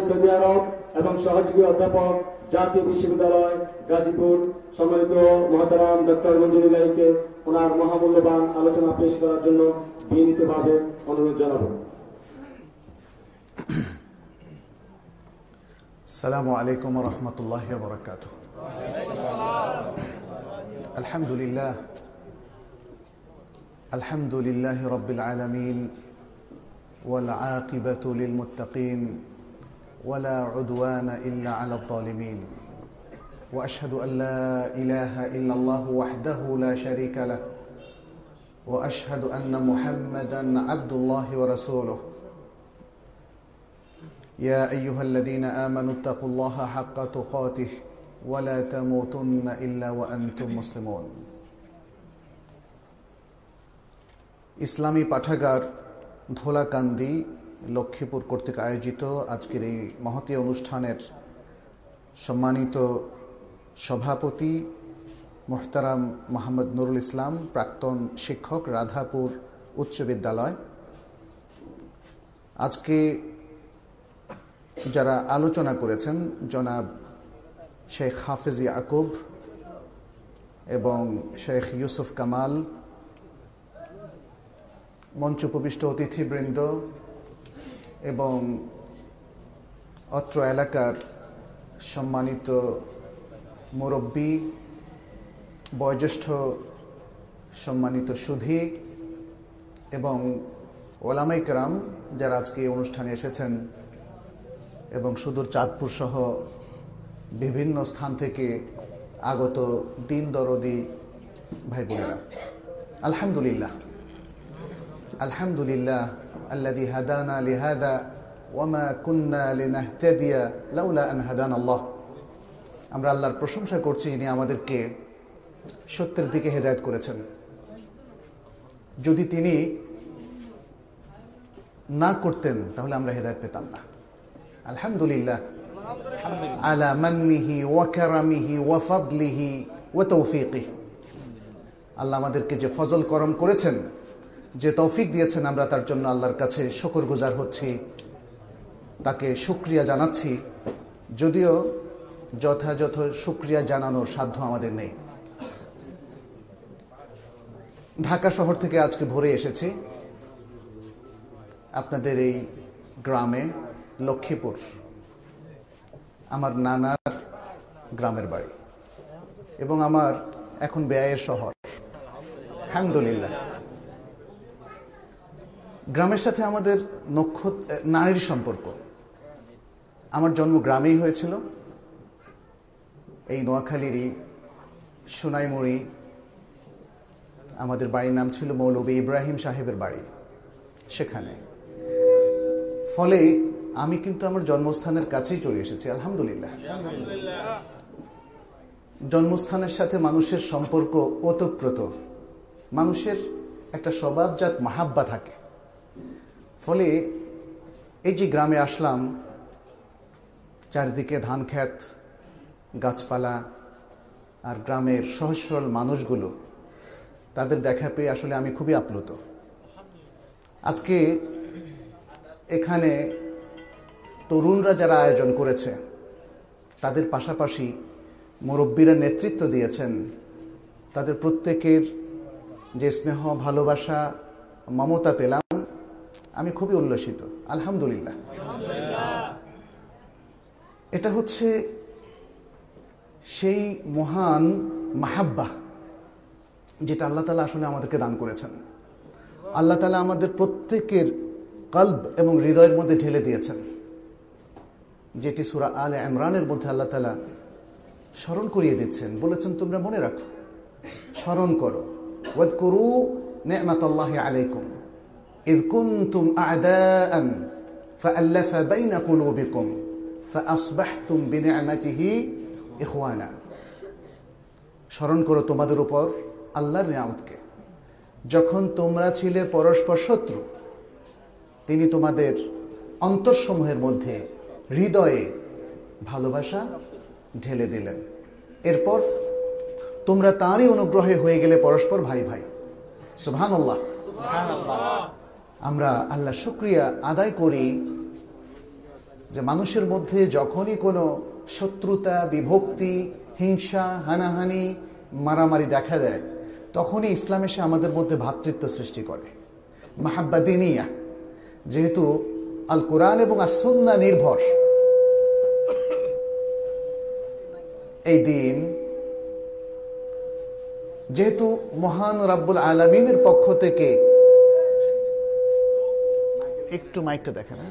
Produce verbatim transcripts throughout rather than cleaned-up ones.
Saudi আরব এবং সহযোগী অধ্যাপক জাতীয় বিশ্ববিদ্যালয় গাজীপুর সম্মানিত মহতারাম ডক্টর মঞ্জুরুল ইলাহিকে ওনার মহামূল্যবান আলোচনা পেশ করার জন্য বিনীতভাবে অনুরোধ জানাবো। আসসালামু আলাইকুম ওয়া রাহমাতুল্লাহি ওয়া বারাকাতুহু। আলহামদুলিল্লাহ আলহামদুলিল্লাহি রাব্বিল আলামিন ওয়াল আকিবাতু লিল মুত্তাকিন ওয়ালা উদওয়ানা ইল্লা আলাল যালিমিন ওয়া আশহাদু আন লা ইলাহা ইল্লাল্লাহু ওয়াহদাহু লা শারীকা লাহু ওয়া আশহাদু আন্না মুহাম্মাদান আবদুল্লাহি ওয়া রাসূলুহু يا أيها الذين آمنوا اتقوا الله حق تقاته ولا تموتن إلا وأنتم مسلمون। ইসলামী পাঠাগার ধোলাকান্দি লক্ষ্মীপুর কর্তৃক আয়োজিত আজকের এই মহতী অনুষ্ঠানের সম্মানিত সভাপতি মুহতারাম মোহাম্মদ নুরুল ইসলাম, প্রাক্তন শিক্ষক, রাধাপুর উচ্চ বিদ্যালয়, আজকে যারা আলোচনা করেছেন জনাব শেখ হাফেজ ইয়াকুব এবং শেখ ইউসুফ কামাল, মঞ্চ উপবিষ্ট অতিথিবৃন্দ এবং অত্র এলাকার সম্মানিত মুরব্বী, বয়োজ্যেষ্ঠ সম্মানিত সুধী এবং ওলামায়ে কেরাম যারা আজকে এই অনুষ্ঠানে এসেছেন এবং সুদূর চাঁদপুর সহ বিভিন্ন স্থান থেকে আগত দিন দরদি ভাই বোনেরা, আলহামদুলিল্লাহ আলহামদুলিল্লাহ আল্লাযী হাদানা লিহাদা ওয়া মা কুন্না লিনাহতাদিয়া লাউলা আন হাদানা আল্লাহ। আমরা আল্লাহর প্রশংসা করছি, ইনি আমাদেরকে সত্যের দিকে হেদায়েত করেছেন। যদি তিনি না করতেন তাহলে আমরা হেদায়েত পেতাম না। আলহামদুলিল্লাহ আলা মান্নিহি ওয়া কারামিহি ওয়া ফাদলিহি ওয়া তৌফিকিহি। আল্লাহ আমাদেরকে যে ফজল করম করেছেন, যে তৌফিক দিয়েছেন, আমরা তার জন্য আল্লাহর কাছে শুকরগুজার হচ্ছি, তাকে শুকরিয়া জানাচ্ছি, যদিও যথাযথ শুকরিয়া জানানোর সাধ্য আমাদের নেই। ঢাকা শহর থেকে আজকে ভোরে এসেছি আপনাদের এই গ্রামে, লক্ষ্মীপুর, আমার নানার গ্রামের বাড়ি এবং আমার এখন ব্যয়ের শহর। আলহামদুলিল্লাহ, গ্রামের সাথে আমাদের নক্ষত্র নারীর সম্পর্ক। আমার জন্ম গ্রামেই হয়েছিল, এই নোয়াখালীরই সোনাইমুড়ি। আমাদের বাড়ির নাম ছিল মৌলভী ইব্রাহিম সাহেবের বাড়ি, সেখানে। ফলে আমি কিন্তু আমার জন্মস্থানের কাছেই চলে এসেছি। আলহামদুলিল্লাহ, জন্মস্থানের সাথে মানুষের সম্পর্ক ওতপ্রোত, মানুষের একটা স্বভাবজাত মাহাব্বা থাকে। ফলে এই যে গ্রামে আসলাম, চারিদিকে ধান ক্ষেত, গাছপালা, আর গ্রামের সহজ সরল মানুষগুলো, তাদের দেখা পেয়ে আসলে আমি খুবই আপ্লুত। আজকে এখানে তরুণরা যারা আয়োজন করেছে, তাদের পাশাপাশি মুরব্বীরা নেতৃত্ব দিয়েছেন, তাদের প্রত্যেকের যে স্নেহ, ভালোবাসা, মমতা পেলাম, আমি খুবই উল্লসিত। আলহামদুলিল্লাহ, এটা হচ্ছে সেই মহান মাহাব্বা যেটা আল্লাহ তাআলা আসলে আমাদেরকে দান করেছেন। আল্লাহ তাআলা আমাদের প্রত্যেকের কলব এবং হৃদয়ের মধ্যে ঢেলে দিয়েছেন, যেটি সূরা আলে ইমরানের মধ্যে আল্লাহ তাআলা স্মরণ করিয়ে দিচ্ছেন, বলেছেন তোমরা মনে রাখো, স্মরণ করো। ওয়াযকুরু নি'মাতাল্লাহি আলাইকুম ইয কুনতুম আ'দাআন ফাআল্লাফা বাইনা কুলুবিকুম ফাআসবাহতুম বিনি'মাতিহি ইখওয়ানা। স্মরণ করো তোমাদের উপর আল্লাহর নিয়ামতকে, যখন তোমরা ছিলে পরস্পর শত্রু, তিনি তোমাদের অন্তরসমূহের মধ্যে, হৃদয়ে ভালোবাসা ঢেলে দিলেন। এরপর তোমরা তাঁরই অনুগ্রহে হয়ে গেলে পরস্পর ভাই ভাই। সুবহানাল্লাহ। আমরা আল্লাহ শুকরিয়া আদায় করি যে মানুষের মধ্যে যখনই কোনো শত্রুতা, বিভক্তি, হিংসা, হানাহানি, মারামারি দেখা দেয়, তখনই ইসলাম এসে আমাদের মধ্যে ভ্রাতৃত্ব সৃষ্টি করে, মাহাব্বা দিনিয়া। যেহেতু আল কোরআন এবং আস-সুন্নাহ নির্ভর এই দিন, যেহেতু মহান রাব্বুল আলামিনের পক্ষ থেকে, একটু মাইকটা দেখেন,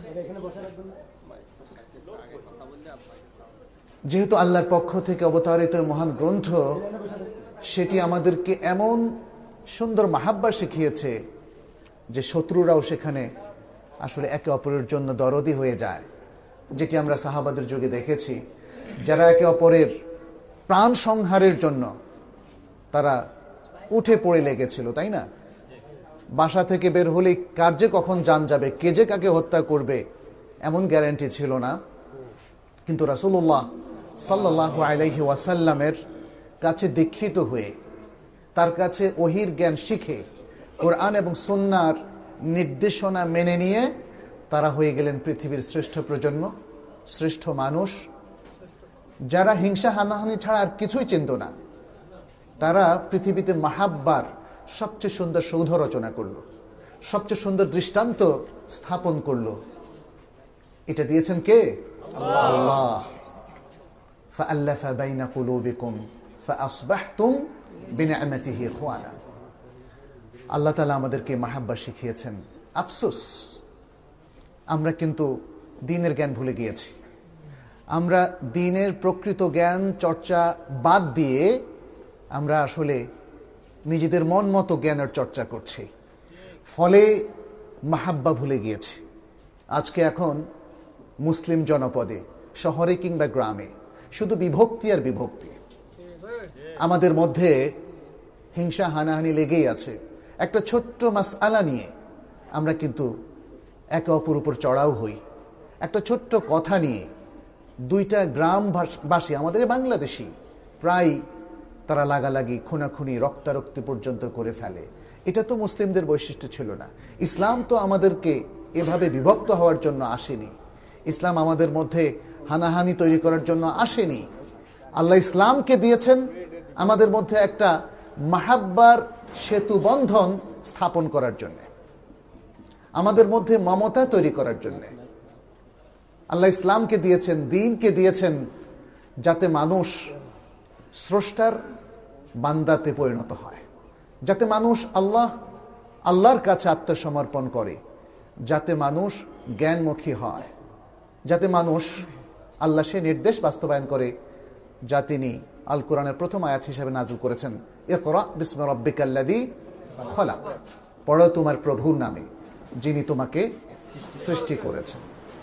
যেহেতু আল্লাহর পক্ষ থেকে অবতারিত মহান গ্রন্থ, সেটি আমাদেরকে এমন সুন্দর মাহাব্বা শিখিয়েছে যে শত্রুরাও সেখানে আসলে একে অপরের জন্য দরদি হয়ে যায়, যেটি আমরা সাহাবাদের যুগে দেখেছি, যারা একে অপরের প্রাণ সংহারের জন্য তারা উঠে পড়ে লেগেছিল, তাই না? বাসা থেকে বের হলে কার যে কখন জান যাবে, কে যে কাকে হত্যা করবে, এমন গ্যারান্টি ছিল না। কিন্তু রাসূলুল্লাহ সাল্লাল্লাহু আলাইহি ওয়াসাল্লামের কাছে দীক্ষিত হয়ে, তার কাছে ওহির জ্ঞান শিখে, কোরআন এবং সুন্নাহর নির্দেশনা মেনে নিয়ে তারা হয়ে গেলেন পৃথিবীর শ্রেষ্ঠ প্রজন্ম, শ্রেষ্ঠ মানুষ, যারা হিংসা হানাহানি ছাড়া আর কিছুই চিনত না। তারা পৃথিবীতে মাহাব্বার সবচেয়ে সুন্দর সৌধ রচনা করলো, সবচেয়ে সুন্দর দৃষ্টান্ত স্থাপন করলো। এটা দিয়েছেন কে? আল্লাহ। ফাআল্লাফা বাইনা কুলুবিকুম ফাআসবাহতুম বিনিআমাতিহি ইখওয়ানা। আল্লাহ তাআলা আমাদেরকে মাহাব্বা শিখিয়েছেন। আফসোস, আমরা কিন্তু দ্বীনের জ্ঞান ভুলে গিয়েছি। আমরা দ্বীনের প্রকৃত জ্ঞান চর্চা বাদ দিয়ে আমরা আসলে নিজেদের মন মতো জ্ঞানের চর্চা করছি, ফলে মাহাব্বা ভুলে গিয়েছি। আজকে এখন মুসলিম জনপদে, শহরে কিংবা গ্রামে শুধু বিভক্তি আর বিভক্তি। আমাদের মধ্যে হিংসা হানাহানি লেগেই আছে। একটা ছোট্ট মাসআলা নিয়ে আমরা কিন্তু একে অপর উপর চড়াও হই। একটা ছোট্ট কথা নিয়ে দুইটা গ্রামবাসী, আমাদের বাংলাদেশি, প্রায় তারা লাগালাগি, খুনাখুনি, রক্তারক্তি পর্যন্ত করে ফেলে। এটা তো মুসলিমদের বৈশিষ্ট্য ছিল না। ইসলাম তো আমাদেরকে এভাবে বিভক্ত হওয়ার জন্য আসেনি। ইসলাম আমাদের মধ্যে হানাহানি তৈরি করার জন্য আসেনি। আল্লাহ ইসলামকে দিয়েছেন আমাদের মধ্যে একটা মাহাব্বার সেতু বন্ধন স্থাপন করার জন্য, আমাদের মধ্যে মমতা তৈরি করার জন্য। আল্লাহ ইসলামকে দিয়েছেন, দ্বীনকে দিয়েছেন, যাতে মানুষ স্রষ্টার বান্দাতে পরিণত হয়, যাতে মানুষ আল্লাহ আল্লাহর কাছে আত্মসমর্পণ করে, যাতে মানুষ জ্ঞানমুখী হয়, যাতে মানুষ আল্লাহ সে নির্দেশ বাস্তবায়ন করে যা তিনি আল কোরআনের প্রথম আয়াত হিসেবে নাযিল করেছেন, ইকরা বিসমি রাব্বিকাল্লাযী খলাক, পড়ো তোমার প্রভুর নামে যিনি তোমাকে সৃষ্টি করেছেন।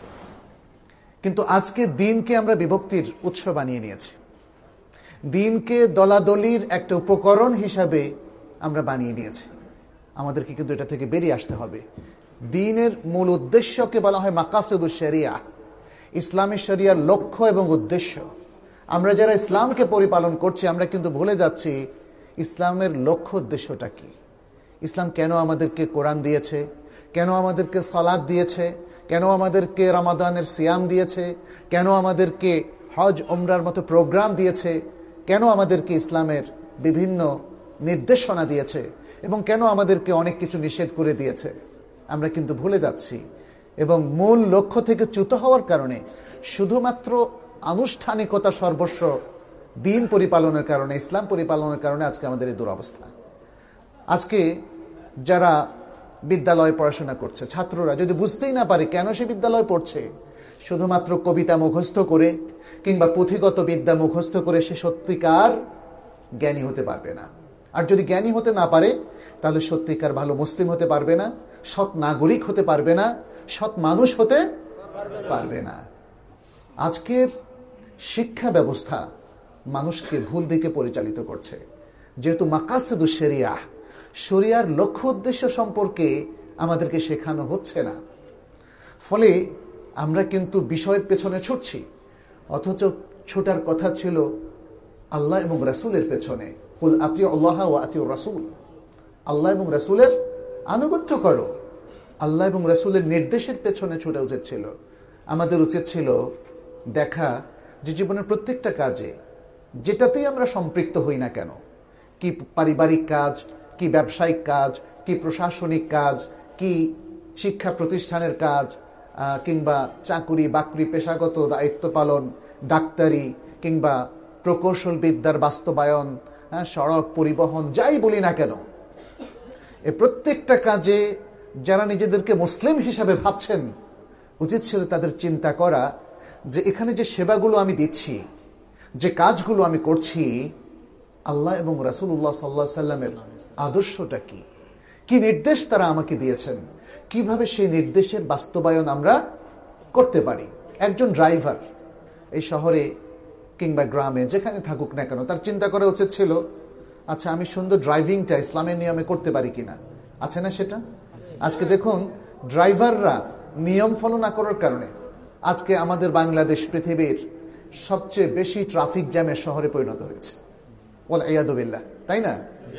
কিন্তু আজকে দ্বীনকে আমরা বিভক্তির উৎস বানিয়ে নিয়েছি। দ্বীনকে দলাদলির একটা উপকরণ হিসাবে আমরা বানিয়ে নিয়েছি। আমাদেরকে কিন্তু এটা থেকে বেরিয়ে আসতে হবে। দ্বীনের মূল উদ্দেশ্যকে বলা হয় মাকাসিদুশ শরিয়া, ইসলামী শরিয়ার লক্ষ্য এবং উদ্দেশ্য। আমরা যারা ইসলামকে পরিপালন করছি, আমরা কিন্তু ভুলে যাচ্ছি ইসলামের লক্ষ্য উদ্দেশ্যটা কি। ইসলাম কেন আমাদেরকে কোরআন দিয়েছে, কেন আমাদেরকে সালাত দিয়েছে, কেন আমাদেরকে রমাদানের সিয়াম দিয়েছে, কেন আমাদেরকে হজ ওমরার মতো প্রোগ্রাম দিয়েছে, কেন আমাদেরকে ইসলামের বিভিন্ন নির্দেশনা দিয়েছে, এবং কেন আমাদেরকে অনেক কিছু নিষেধ করে দিয়েছে, আমরা কিন্তু ভুলে যাচ্ছি। এবং মূল লক্ষ্য থেকে চ্যুত হওয়ার কারণে, শুধুমাত্র আনুষ্ঠানিকতা সর্বস্ব দ্বীন পরিপালনের কারণে, ইসলাম পরিপালনের কারণে আজকে আমাদের এই দুরবস্থা। আজকে যারা বিদ্যালয়ে পড়াশোনা করছে, ছাত্ররা যদি বুঝতেই না পারে কেন সে বিদ্যালয়ে পড়ছে, শুধুমাত্র কবিতা মুখস্থ করে কিংবা পুঁথিগত বিদ্যা মুখস্থ করে সে সত্যিকার জ্ঞানী হতে পারবে না। আর যদি জ্ঞানী হতে না পারে, তাহলে সত্যিকার ভালো মুসলিম হতে পারবে না, সৎ নাগরিক হতে পারবে না, সৎ মানুষ হতে পারবে না। আজকের শিক্ষা ব্যবস্থা মানুষকে ভুল দিকে পরিচালিত করছে। যেহেতু মাকাসিদুশ শরিয়া, শরিয়ার লক্ষ্য উদ্দেশ্য সম্পর্কে আমাদেরকে শেখানো হচ্ছে না, ফলে আমরা কিন্তু বিষয়ের পেছনে ছুটছি, অথচ ছোটার কথা ছিল আল্লাহ এবং রাসূলের পেছনে। কুল আতিউ আল্লাহ ওয়া আতিউ রাসূল, আল্লাহ এবং রাসূলের আনুগত্য করো। আল্লাহ এবং রাসূলের নির্দেশের পেছনে ছুটে উচিত ছিল। আমাদের উচিত ছিল দেখা যে জীবনের প্রত্যেকটা কাজে যেটাতেই আমরা সম্পৃক্ত হই না কেন, কি পারিবারিক কাজ, কি ব্যবসায়িক কাজ, কি প্রশাসনিক কাজ, কি শিক্ষা প্রতিষ্ঠানের কাজ, কিংবা চাকুরি বাকরি, পেশাগত দায়িত্ব পালন, ডাক্তারি কিংবা প্রকৌশল বিদ্যার বাস্তবায়ন, সড়ক পরিবহন, যাই বলি না কেন, এ প্রত্যেকটা কাজে যারা নিজেদেরকে মুসলিম হিসাবে ভাবছেন, উচিত ছিল তাদের চিন্তা করা যে এখানে যে সেবাগুলো আমি দিচ্ছি, যে কাজগুলো আমি করছি, আল্লাহ এবং রাসূলুল্লাহ সাল্লাল্লাহু আলাইহি সাল্লামের আদর্শটা কি, কি নির্দেশ তারা আমাকে দিয়েছেন, কিভাবে সেই নির্দেশের বাস্তবায়ন আমরা করতে পারি। একজন ড্রাইভার এই শহরে কিংবা গ্রামে যেখানে থাকুক না কেন, তার চিন্তা করা উচিত ছিল, আচ্ছা আমি সুন্দর ড্রাইভিংটা ইসলামের নিয়মে করতে পারি কিনা। আছে না সেটা? আজকে দেখুন, ড্রাইভাররা নিয়ম ফলো না করার কারণে আজকে আমাদের বাংলাদেশ পৃথিবীর সবচেয়ে বেশি ট্রাফিক জ্যামের শহরে পরিণত হয়েছে। ওয়াল ইয়াদু বিল্লাহ, তাই না?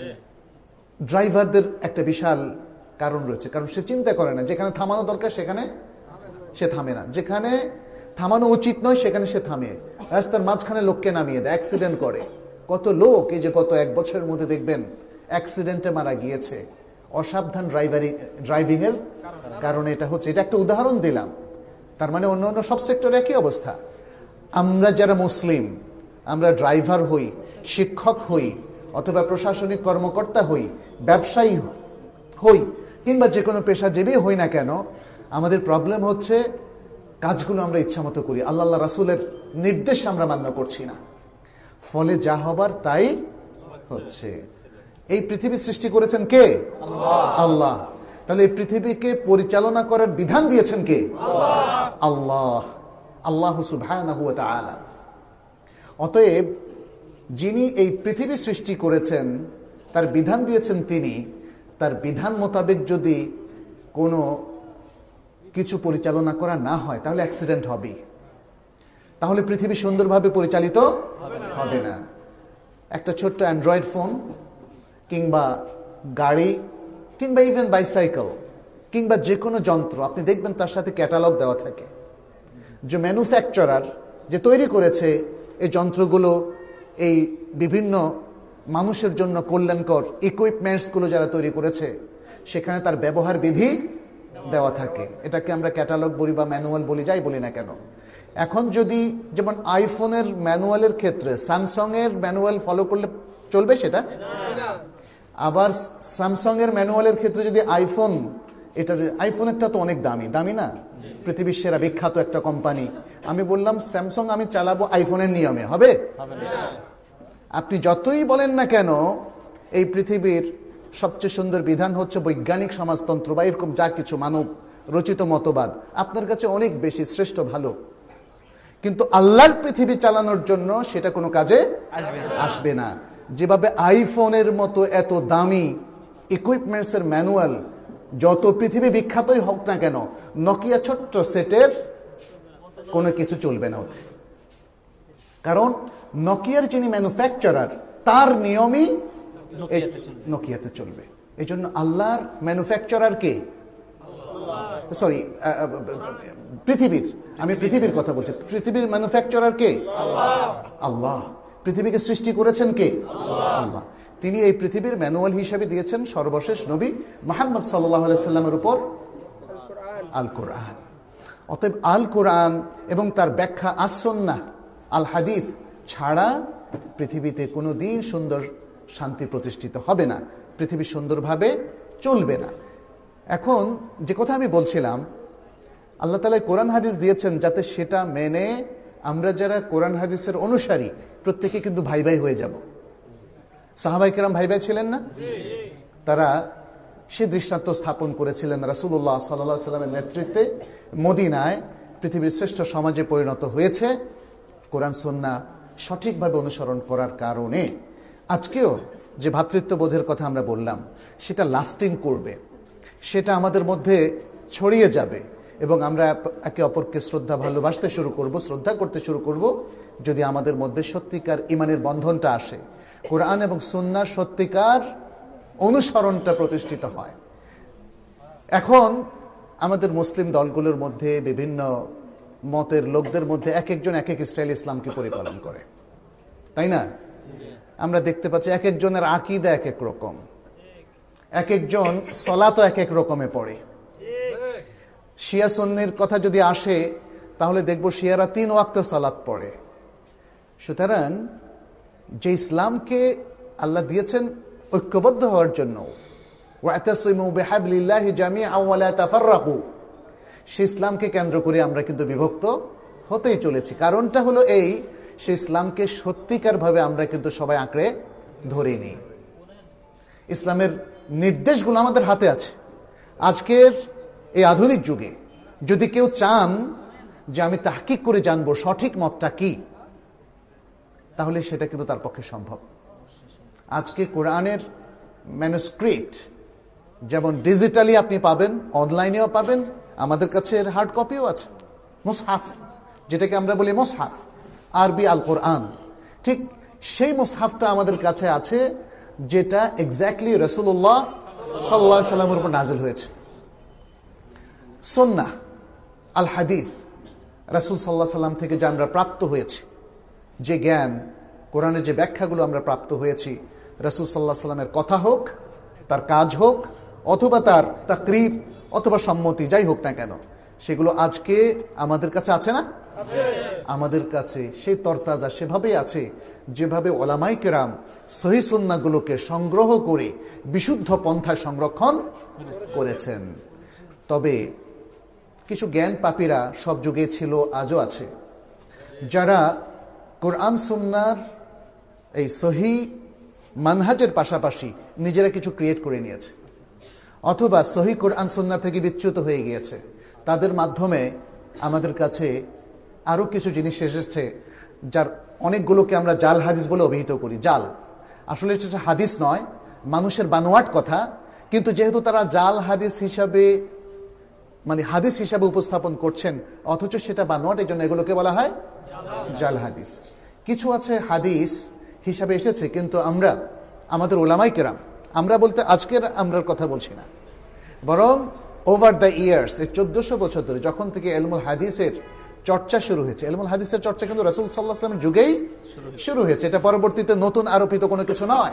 ড্রাইভারদের একটা বিশাল কারণ রয়েছে, কারণ সে চিন্তা করে না যেখানে থামানো দরকার সেখানে সে থামে না, যেখানে থামানো উচিত নয় সেখানে সে থামে, রাস্তার মাঝখানে লোককে নামিয়ে দেয়, অ্যাক্সিডেন্ট করে। কত লোক এই যে গত এক বছরের মধ্যে দেখবেন অ্যাক্সিডেন্টে মারা গিয়েছে, অসাবধান ড্রাইভারি ড্রাইভিং এর কারণে এটা হচ্ছে। এটা একটা উদাহরণ দিলাম, তার মানে অন্য অন্য সব সেক্টরে একই অবস্থা। আমরা যারা মুসলিম, আমরা ড্রাইভার হই, শিক্ষক হই, অথবা প্রশাসনিক কর্মকর্তা হই, ব্যবসায়ী হই, কিংবা যে কোনো পেশাজীবী হই না কেন, আমাদের প্রবলেম হচ্ছে কাজগুলো আমরা ইচ্ছামতো করি, আল্লাহ আল্লাহ রাসূলের নির্দেশ আমরা মান্য করছি না, ফলে যা হবার তাই হচ্ছে। এই পৃথিবী সৃষ্টি করেছেন কে? আল্লাহ। তাহলে এই পৃথিবীকে পরিচালনা করার বিধান দিয়েছেন কে? আল্লাহ, আল্লাহ সুবহানাহু ওয়া তাআলা। অতএব যিনি এই পৃথিবী সৃষ্টি করেছেন, তার বিধান দিয়েছেন তিনি, তার বিধান মোতাবেক যদি কোনো কিছু পরিচালনা করা না হয় তাহলে অ্যাক্সিডেন্ট হবে, তাহলে পৃথিবী সুন্দরভাবে পরিচালিত হবে না। একটা ছোট্ট অ্যান্ড্রয়েড ফোন কিংবা গাড়ি কিংবা ইভেন বাইসাইকেল কিংবা যে কোনো যন্ত্র, আপনি দেখবেন তার সাথে ক্যাটালগ দেওয়া থাকে। যে ম্যানুফ্যাকচারার যে তৈরি করেছে এই যন্ত্রগুলো, এই বিভিন্ন মানুষের জন্য কল্যাণকর ইকুইপমেন্টসগুলো যারা তৈরি করেছে, সেখানে তার ব্যবহার বিধি দেওয়া থাকে। এটাকে আমরা ক্যাটালগ বলি বা ম্যানুয়াল বলি, যাই বলি না কেন। এখন যদি যেমন আইফোনের ম্যানুয়ালের ক্ষেত্রে স্যামসাং এর ম্যানুয়াল ফলো করলে চলবে সেটা? আবার স্যামসাং এর ম্যানুয়ালের ক্ষেত্রে যদি আইফোন, এটা আইফোনেরটা তো অনেক দামি, দামি না? পৃথিবীর সেরা বিখ্যাত একটা কোম্পানি, আমি বললাম স্যামসাং আমি চালাবো আইফোনের নিয়মে, হবে? আপনি যতই বলেন না কেন, এই পৃথিবীর সবচেয়ে সুন্দর বিধান হচ্ছে বৈজ্ঞানিক সমাজতন্ত্র বা এরকম যা কিছু মানব রচিত মতবাদ আপনার কাছে অনেক বেশি শ্রেষ্ঠ, ভালো, কিন্তু আল্লাহর পৃথিবী চালানোর জন্য সেটা কোনো কাজে আসবে না। যেভাবে আইফোনের মতো এত দামি ইকুইপমেন্টস এর ম্যানুয়াল যত পৃথিবী বিখ্যাতই হোক না কেন, নকিয়া ছোট্ট সেটের কোনো কিছু চলবে না ওতে, কারণ নকিয়ার যিনি ম্যানুফ্যাকচারার তার নিয়মই নকিয়াতে চলবে। এই জন্য আল্লাহর ম্যানুফ্যাকচারার কে? সরি, পৃথিবীর, আমি পৃথিবীর কথা বলছি, পৃথিবীর ম্যানুফ্যাকচারার কে? আল্লাহ। পৃথিবীকে সৃষ্টি করেছেন কে? আল্লাহ। তিনি এই পৃথিবীর ম্যানুয়াল হিসেবে দিয়েছেন সর্বশেষ নবী মুহাম্মদ সাল্লাল্লাহু আলাইহি সাল্লামের উপর আল কোরআন। অতএব আল কোরআন এবং তার ব্যাখ্যা আস-সুন্নাহ আল হাদিস ছাড়া পৃথিবীতে কোনো দিন সুন্দর শান্তি প্রতিষ্ঠিত হবে না, পৃথিবী সুন্দরভাবে চলবে না। এখন যে কথা আমি বলছিলাম, আল্লাহ তাআলা কোরআন হাদিস দিয়েছেন যাতে সেটা মেনে আমরা যারা কোরআন হাদিসের অনুসারী প্রত্যেকে কিন্তু ভাই ভাই হয়ে যাব। সাহাবায়ে কেরাম ভাই ভাই ছিলেন না? তারা সে দৃষ্টান্ত স্থাপন করেছিলেন রাসূলুল্লাহ সাল্লাল্লাহু আলাইহি ওয়াসাল্লামের নেতৃত্বে মদিনায় পৃথিবীর শ্রেষ্ঠ সমাজে পরিণত হয়েছে কোরআন সুন্নাহ সঠিকভাবে অনুসরণ করার কারণে। আজকেও যে ভ্রাতৃত্ববোধের কথা আমরা বললাম সেটা লাস্টিং করবে, সেটা আমাদের মধ্যে ছড়িয়ে যাবে এবং আমরা একে অপরকে শ্রদ্ধা ভালোবাসতে শুরু করব, শ্রদ্ধা করতে শুরু করব যদি আমাদের মধ্যে সত্যিকার ইমানের বন্ধনটা আসে, কোরআন এবং সুন্নাহর সত্যিকার অনুসরণটা প্রতিষ্ঠিত হয়। এখন আমাদের মুসলিম দলগুলোর মধ্যে বিভিন্ন মতের লোকদের মধ্যে এক একজন এক এক স্টাইল ইসলামকে পরিপালন করে, তাই না? আমরা দেখতে পাচ্ছি এক একজনের আকীদা এক এক রকম, এক একজন সলাতও এক এক রকমে পড়ে। শিয়া সুন্নির কথা যদি আসে তাহলে দেখব শিয়ারা তিন ওয়াক্ত সালাত পড়ে। সুতরাং যে ইসলামকে আল্লাহ দিয়েছেন ঐক্যবদ্ধ হওয়ার জন্য, ওয়াতাসিমু বিহাবলিল্লাহি জামিআন ওয়া লা তাফাররাকু, সেই ইসলামকে কেন্দ্র করে আমরা কিন্তু বিভক্ত হতেই চলেছি। কারণটা হলো এই, সেই ইসলামকে সত্যিকারভাবে আমরা কিন্তু সবাই আঁকড়ে ধরিনি। ইসলামের নির্দেশগুলো আমাদের হাতে আছে। আজকের এই আধুনিক যুগে যদি কেউ চান যে আমি তাহকিক করে জানবো সঠিক মতটা কি, তাহলে সেটা কিন্তু তার পক্ষে সম্ভব। আজকে কোরআনের ম্যানুস্ক্রিপ্ট যেমন ডিজিটালি আপনি পাবেন, অনলাইনেও পাবেন, আমাদের কাছে এর হার্ড কপিও আছে। মুসহাফ, যেটাকে আমরা বলি মুসহাফ, আরবি আল কোরআন, ঠিক সেই মুসহাফটা আমাদের কাছে আছে যেটা এক্স্যাক্টলি রাসূলুল্লাহ সাল্লাল্লাহু আলাইহি সাল্লামের উপর নাযিল হয়েছে। সুন্নাহ আল হাদিস, রাসূল সাল্লাল্লাহু আলাইহি সাল্লাম থেকে যে আমরা প্রাপ্ত হয়েছি, যে জ্ঞান, কোরআনের যে ব্যাখ্যাগুলো আমরা প্রাপ্ত হয়েছি, রাসূল সাল্লাল্লাহু আলাইহি সাল্লামের কথা হোক, তার কাজ হোক, অথবা তার তাকরীর অথবা সম্মতি, যাই হোক না কেন, সেগুলো আজকে আমাদের কাছে আছে না? আমাদের কাছে সেই তরতাজা সেভাবেই আছে যেভাবে ওলামায়ে কেরাম সহিহ সুন্নাহগুলোকে সংগ্রহ করে বিশুদ্ধ পন্থায় সংরক্ষণ করেছেন। তবে কিছু জ্ঞান পাপীরা সব যুগে ছিল, আজও আছে, যারা কোরআন সুন্নাহর এই সহিহ মানহাজের পাশাপাশি নিজেরা কিছু ক্রিয়েট করে নিয়েছে, অথবা সহিহ কোরআন সুন্নাহ থেকে বিচ্যুত হয়ে গিয়েছে। তাদের মাধ্যমে আমাদের কাছে আরও কিছু জিনিস এসেছে, যার অনেকগুলোকে আমরা জাল হাদিস বলে অভিহিত করি। জাল আসলে এটা হাদিস নয়, মানুষের বানোয়াট কথা, কিন্তু যেহেতু তারা জাল হাদিস হিসাবে, মানে হাদিস হিসাবে উপস্থাপন করছেন, অথচ সেটা বানোয়াট, এই জন্য এগুলোকে বলা হয় জাল হাদিস। কিছু আছে হাদিস হিসাবে এসেছে, কিন্তু আমরা, আমাদের ওলামায়ে কেরাম, আমরা বলতে আজকের আমরার কথা বলছি না, বরং ওভার দ্য ইয়ার্স, এই চোদ্দশো বছর ধরে যখন থেকে ইলমুল হাদিসের চর্চা শুরু হয়েছে, ইলমুল হাদিসের চর্চা কিন্তু রাসূল সাল্লাল্লাহু আলাইহি ওয়াসাল্লামের যুগেই শুরু হয়েছে। এটা পরবর্তীতে নতুন আরোপিত কোনো কিছু নয়।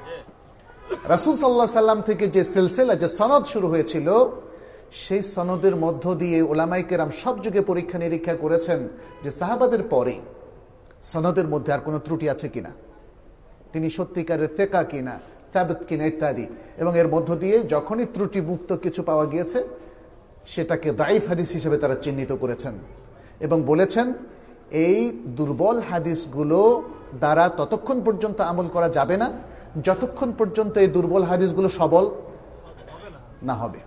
রাসূল সাল্লাল্লাহু আলাইহি ওয়াসাল্লাম থেকে যে সিলসিলা, যে সনদ শুরু হয়েছিল, সেই সনদের মধ্য দিয়ে ওলামায়ে কেরাম সব যুগে পরীক্ষা নিরীক্ষা করেছেন যে সাহাবাদের পরে সনদের মধ্যে আর কোনো ত্রুটি আছে কিনা, তিনি সত্যিকারের তেকা কিনা, তাবত কিনা ইত্যাদি। এবং এর মধ্য দিয়ে যখনই ত্রুটিমুক্ত কিছু পাওয়া গিয়েছে, সেটাকে দাঈফ হাদিস হিসেবে তারা চিহ্নিত করেছেন এবং বলেছেন এই দুর্বল হাদিসগুলো দ্বারা ততক্ষণ পর্যন্ত আমল করা যাবে না যতক্ষণ পর্যন্ত এই দুর্বল হাদিসগুলো সবল না হবে।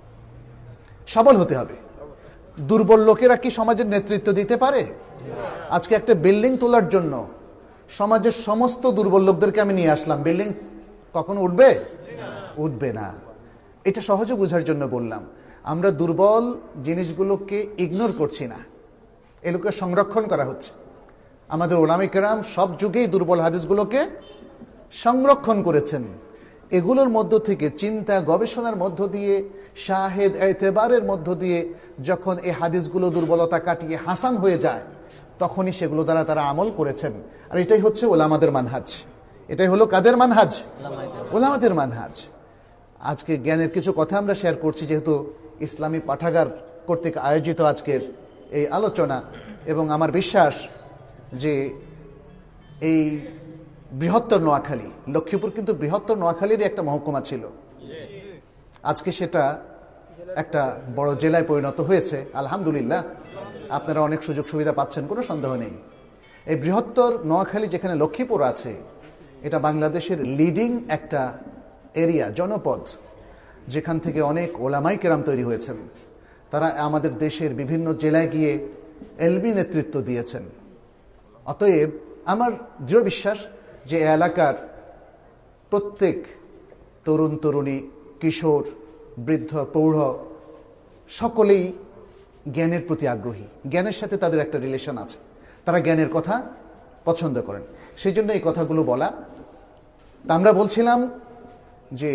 সবল হতে হবে। দুর্বল লোকেরা কি সমাজের নেতৃত্ব দিতে পারে? আজকে একটা বিল্ডিং তোলার জন্য সমাজের সমস্ত দুর্বল লোকদেরকে আমি নিয়ে আসলাম, বিল্ডিং কখনো উঠবে? উঠবে না। এটা সহজে বোঝার জন্য বললাম। আমরা দুর্বল জিনিসগুলোকে ইগনোর করছি না, এগুলোকে সংরক্ষণ করা হচ্ছে। আমাদের ওলামায়ে কেরাম সব যুগেই দুর্বল হাদিসগুলোকে সংরক্ষণ করেছেন। এগুলোর মধ্য থেকে চিন্তা গবেষণার মধ্য দিয়ে, শাহেদ এতেবারের মধ্য দিয়ে যখন এই হাদিসগুলো দুর্বলতা কাটিয়ে হাসান হয়ে যায়, তখনই সেগুলো দ্বারা তারা আমল করেছেন। আর এটাই হচ্ছে ওলামাদের মানহাজ। এটাই হলো কাদের মানহাজ? ওলামাদের মানহাজ। আজকে জ্ঞানের কিছু কথা আমরা শেয়ার করছি, যেহেতু ইসলামী পাঠাগার কর্তৃক আয়োজিত আজকের এই আলোচনা, এবং আমার বিশ্বাস যে এই বৃহত্তর নোয়াখালী, লক্ষ্মীপুর কিন্তু বৃহত্তর নোয়াখালীরই একটা মহকুমা ছিল, আজকে সেটা একটা বড় জেলায় পরিণত হয়েছে। আলহামদুলিল্লাহ, আপনারা অনেক সুযোগ সুবিধা পাচ্ছেন, কোনো সন্দেহ নেই। এই বৃহত্তর নোয়াখালী যেখানে লক্ষ্মীপুর আছে, এটা বাংলাদেশের লিডিং একটা এরিয়া, জনপদ, যেখান থেকে অনেক ওলামায়ে কেরাম তৈরি হয়েছেন। তারা আমাদের দেশের বিভিন্ন জেলায় গিয়ে এলমি নেতৃত্ব দিয়েছেন। অতএব আমার দৃঢ় বিশ্বাস যে এলাকার প্রত্যেক তরুণ তরুণী, কিশোর, বৃদ্ধ, প্রৌঢ় সকলেই জ্ঞানের প্রতি আগ্রহী। জ্ঞানের সাথে তাদের একটা রিলেশন আছে, তারা জ্ঞানের কথা পছন্দ করেন। সেই জন্য এই কথাগুলো বলা। তা আমরা বলছিলাম যে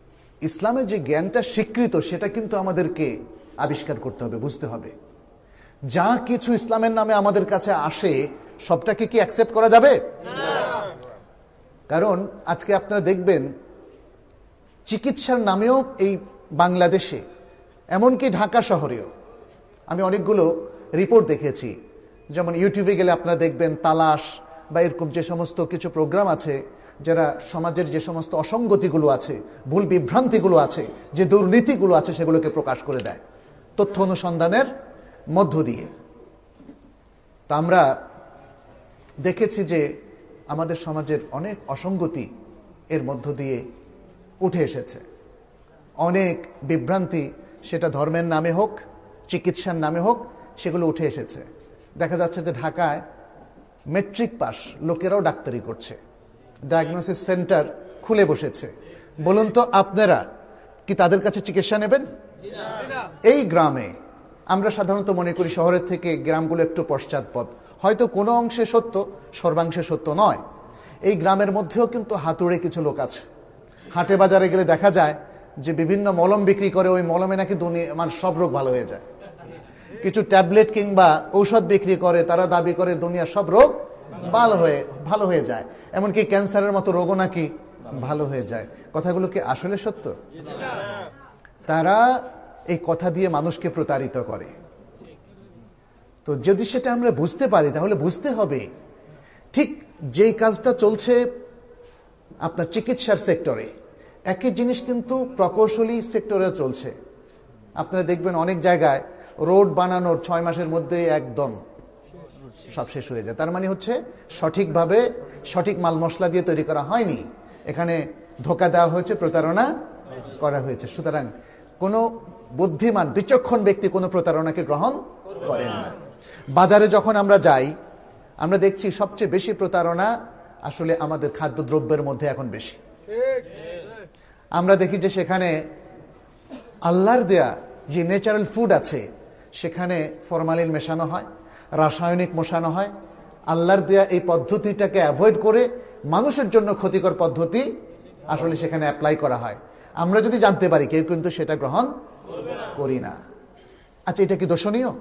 ইসলামের যে জ্ঞানটা স্বীকৃত, সেটা কিন্তু আমাদেরকে আবিষ্কার করতে হবে, বুঝতে হবে। যা কিছু ইসলামের নামে আমাদের কাছে আসে সবটাকে কি অ্যাকসেপ্ট করা যাবে? কারণ আজকে আপনারা দেখবেন চিকিৎসার নামেও এই বাংলাদেশে, এমনকি ঢাকা শহরেও আমি অনেকগুলো রিপোর্ট দেখেছি, যেমন ইউটিউবে গেলে আপনারা দেখবেন তালাশ বা এরকম যে সমস্ত কিছু প্রোগ্রাম আছে, যারা সমাজের যে সমস্ত অসঙ্গতিগুলো আছে, ভুল বিভ্রান্তিগুলো আছে, যে দুর্নীতিগুলো আছে, সেগুলোকে প্রকাশ করে দেয় তথ্য অনুসন্ধানের মধ্য দিয়ে। তা আমরা দেখেছি যে আমাদের সমাজের অনেক অসঙ্গতি এর মধ্য দিয়ে উঠে এসেছে, অনেক বিভ্রান্তি, সেটা ধর্মের নামে হোক, চিকিৎসার নামে হোক, সেগুলো উঠে এসেছে। দেখা যাচ্ছে যে ঢাকায় মেট্রিক পাস লোকেরাও ডাক্তারি করছে, ডায়াগনোসিস সেন্টার খুলে বসেছে। বলুন তো আপনারা কি তাদের কাছে চিকিৎসা নেবেন? এই গ্রামে আমরা সাধারণত মনে করি শহরের থেকে গ্রামগুলো একটু পশ্চাৎপদ, হয়তো কোনো অংশে সত্য, সর্বাংশে সত্য নয়। এই গ্রামের মধ্যেও কিন্তু হাতুড়ে কিছু লোক আছে। হাটে বাজারে গেলে দেখা যায় যে বিভিন্ন মলম বিক্রি করে, ওই মলমে নাকি দুনিয়া মানে সব রোগ ভালো হয়ে যায়। কিছু ট্যাবলেট কিংবা ঔষধ বিক্রি করে, তারা দাবি করে দুনিয়ার সব রোগ ভালো হয়ে ভালো হয়ে যায়, এমনকি ক্যান্সারের মতো রোগও নাকি ভালো হয়ে যায়। কথাগুলো কি আসলে সত্য? তারা এই কথা দিয়ে মানুষকে প্রতারিত করে। তো যদি সেটা আমরা বুঝতে পারি, তাহলে বুঝতে হবে ঠিক যেই কাজটা চলছে আপনার চিকিৎসার সেক্টরে, একই জিনিস কিন্তু প্রকৌশলী সেক্টরেও চলছে। আপনারা দেখবেন অনেক জায়গায় রোড বানানোর ছয় মাসের মধ্যে একদম সব শেষ হয়ে যায়। তার মানে হচ্ছে সঠিকভাবে সঠিক মাল মশলা দিয়ে তৈরি করা হয়নি, এখানে ধোঁকা দেওয়া হয়েছে, প্রতারণা করা হয়েছে। সুতরাং কোনো বুদ্ধিমান বিচক্ষণ ব্যক্তি কোনো প্রতারণাকে গ্রহণ করেন না। বাজারে যখন আমরা যাই, আমরা দেখছি সবচেয়ে বেশি প্রতারণা আসলে আমাদের খাদ্যদ্রব্যের মধ্যে এখন বেশি। আমরা দেখি যে সেখানে আল্লাহর দেয়া যে ন্যাচারাল ফুড আছে, সেখানে ফরমালিন মেশানো হয়, রাসায়নিক মেশানো হয়। আল্লাহর দেয়া এই পদ্ধতিটাকে অ্যাভয়েড করে মানুষের জন্য ক্ষতিকর পদ্ধতি আসলে সেখানে অ্যাপ্লাই করা হয়। আমরা যদি জানতে পারি, কেউ কিন্তু সেটা গ্রহণ করি না। আচ্ছা, এটা কি দোষণীয়?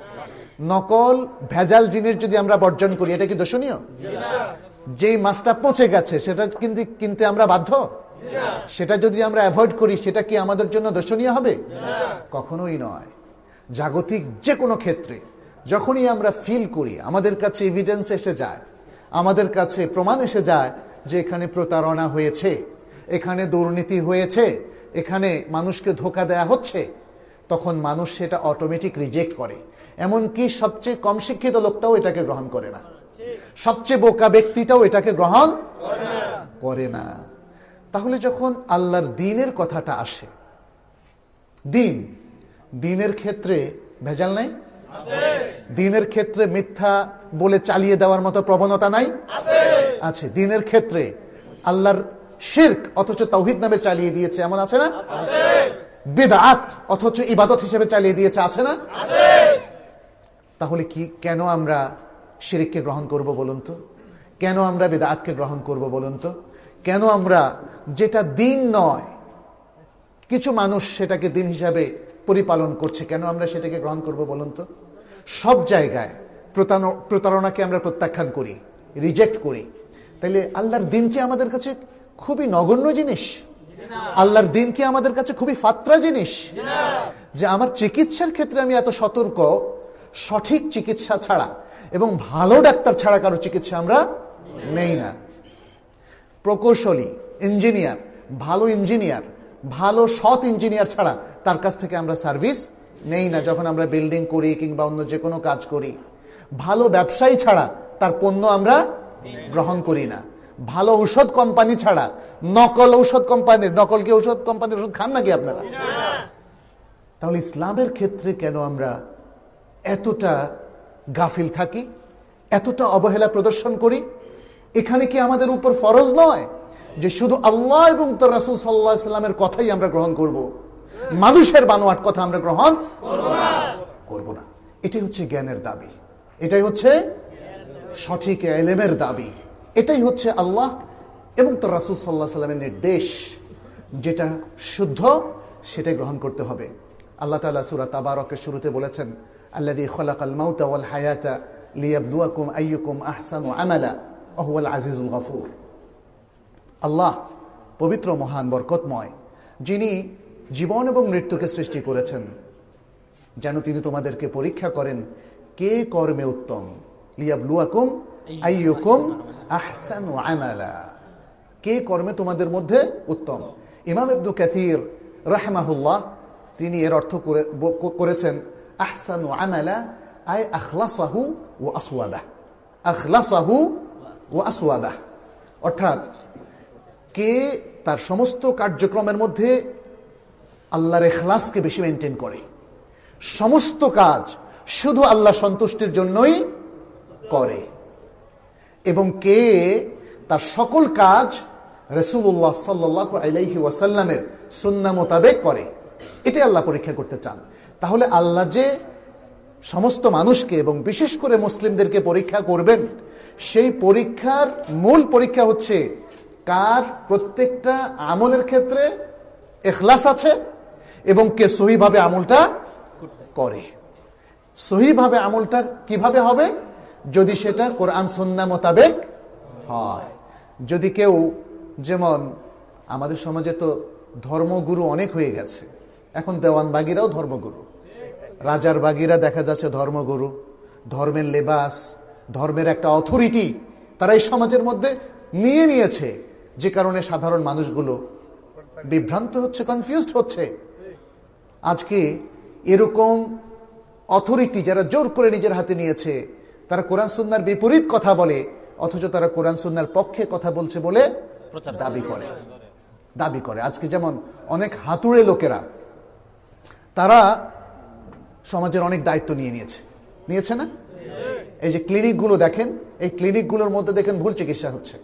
নকল ভেজাল জিনিস যদি আমরা বর্জন করি, এটা কি দোষণীয়? যেই মাছটা পচে গেছে সেটা কিন্তু কিনতে আমরা বাধ্য? সেটা যদি আমরা অ্যাভয়েড করি, সেটা কি আমাদের জন্য দোষণীয় হবে? কখনোই নয়। জাগতিক যে কোনো ক্ষেত্রে যখনই আমরা ফিল করি, আমাদের কাছে এভিডেন্স এসে যায়, আমাদের কাছে প্রমাণ এসে যায় যে এখানে প্রতারণা হয়েছে, এখানে দুর্নীতি হয়েছে, এখানে মানুষকে ধোঁকা দেয়া হচ্ছে, তখন মানুষ সেটা অটোমেটিক রিজেক্ট করে। এমনকি সবচেয়ে কম শিক্ষিত লোকটাও এটাকে গ্রহণ করে না, সবচেয়ে বোকা ব্যক্তিটাও এটাকে গ্রহণ করে না। তাহলে যখন আল্লাহর দ্বীনের কথাটা আসে, দ্বীন দ্বীনের ক্ষেত্রে ভেজাল নাই? দ্বীনের ক্ষেত্রে মিথ্যা বলে চালিয়ে দেওয়ার মতো প্রবণতা নাই? আছে। দ্বীনের ক্ষেত্রে আল্লাহর শিরক অথচ তাওহীদ নামে চালিয়ে দিয়েছে, এমন আছে না? বিদআত অথচ ইবাদত হিসেবে চালিয়ে দিয়েছে, আছে না? তাহলে কি কেন আমরা শিরককে গ্রহণ করব বলুন তো? কেন আমরা বিদআতকে গ্রহণ করব বলুন তো? কেন আমরা যেটা দিন নয়, কিছু মানুষ সেটাকে দিন হিসাবে পরিপালন করছে, কেন আমরা সেটাকে গ্রহণ করব বলুন তো? সব জায়গায় প্রতারণাকে আমরা প্রত্যাখ্যান করি, রিজেক্ট করি। তাইলে আল্লাহর দিন কি আমাদের কাছে খুবই নগণ্য জিনিস? আল্লাহর দিন কি আমাদের কাছে খুবই ফাত্রা জিনিস? যে আমার চিকিৎসার ক্ষেত্রে আমি এত সতর্ক, সঠিক চিকিৎসা ছাড়া এবং ভালো ডাক্তার ছাড়া কারো চিকিৎসা আমরা নেই না। প্রকৌশলী, ইঞ্জিনিয়ার, ভালো ইঞ্জিনিয়ার, ভালো সৎ ইঞ্জিনিয়ার ছাড়া তার কাছ থেকে আমরা সার্ভিস নেই না। যখন আমরা বিল্ডিং করি কিংবা অন্য যে কোনো কাজ করি, ভালো ব্যবসায়ী ছাড়া তার পণ্য আমরা গ্রহণ করি না। ভালো ঔষধ কোম্পানি ছাড়া, নকল ঔষধ কোম্পানির, নকল কি ঔষধ কোম্পানির ওষুধ খান নাকি আপনারা? তাহলে ইসলামের ক্ষেত্রে কেন আমরা এতটা গাফিল থাকি, এতটা অবহেলা প্রদর্শন করি? এখানে কি আমাদের উপর ফরজ নয় যে শুধু আল্লাহ এবং তার রাসূল সাল্লাল্লাহু আলাইহি সাল্লামের কথাই আমরা গ্রহণ করব, মানুষের বানোয়াট কথা আমরা গ্রহণ করব না? এটাই হচ্ছে জ্ঞানের দাবি, এটাই হচ্ছে সঠিক ইলমের দাবি, এটাই হচ্ছে আল্লাহ এবং তার রাসূল সাল্লাল্লাহু আলাইহি সাল্লামের নির্দেশ। যেটা শুদ্ধ সেটাই গ্রহণ করতে হবে। আল্লাহ তাআলা সূরা তাবারকের শুরুতে বলেছেন, আল্লাযী খালাকাল মাউতা ওয়াল হায়াতা লিয়াবলুয়াকুম আইয়ুকুম আহসানু আমালা ওয়া হুয়াল আজিজুল গফুর। আল্লাহ পবিত্র, মহান, বরকতময়, যিনি জীবন এবং মৃত্যুকে সৃষ্টি করেছেন যেন তিনি তোমাদেরকে পরীক্ষা করেন কে কর্মে উত্তম। লিয়াবলুয়াকুম আইয়ুকুম আহসানু আমালা, কে কর্মে তোমাদের মধ্যে উত্তম। ইমাম ইবনে কাসির রাহিমাহুল্লাহ তিনি এর অর্থ করেছেন আহসানু আমালা আই আখলাসাহু ওয়া আসওয়াবাহ, আখলাসাহু ওয়া আসওয়াবাহ, অর্থাৎ কে তার সমস্ত কার্যক্রমের মধ্যে আল্লাহর ইখলাসকে বেশি মেনটেন করে, সমস্ত কাজ শুধু আল্লাহ সন্তুষ্টির জন্যই করে, এবং কে তার সকল কাজ রাসূলুল্লাহ সাল্লাল্লাহু আলাইহি ওয়াসাল্লামের সুন্নাহ মোতাবেক করে। এটাই আল্লাহ পরীক্ষা করতে চান। তাহলে আল্লাহ যে সমস্ত মানুষকে এবং বিশেষ করে মুসলিমদেরকে পরীক্ষা করবেন, সেই পরীক্ষার মূল পরীক্ষা হচ্ছে কার প্রত্যেকটা আমলের ক্ষেত্রে ইখলাস আছে এবং কে সহিভাবে আমলটা করে। সহিভাবে আমলটা কিভাবে হবে? যদি সেটা কোরআন সুন্নাহ মোতাবেক হয়। যদি কেউ, যেমন আমাদের সমাজে তো ধর্মগুরু অনেক হয়ে গেছে, এখন দেওয়ানবাগিরাও ধর্মগুরু, রাজার বাগিরা দেখা যাচ্ছে ধর্মগুরু, ধর্মের লেবাস, ধর্মের একটা অথরিটি তারা এই সমাজের মধ্যে নিয়ে নিয়েছে, যে কারণে সাধারণ মানুষগুলো বিভ্রান্ত হচ্ছে, কনফিউজড হচ্ছে। আজকে এরকম অথরিটি যারা জোর করে নিজের হাতে নিয়েছে, তারা কোরআন সুন্নাহর বিপরীত কথা বলে, অথচ তারা কোরআন সুন্নাহর পক্ষে কথা বলছে বলে দাবি করে দাবি করে আজকে যেমন অনেক হাতুড়ে লোকেরা, তারা সমাজের অনেক দায়িত্ব নিয়ে নিয়েছে নিয়েছে না? এই যে ক্লিনিকগুলো দেখেন, এই ক্লিনিকগুলোর মধ্যে দেখেন ভুল চিকিৎসা হচ্ছে,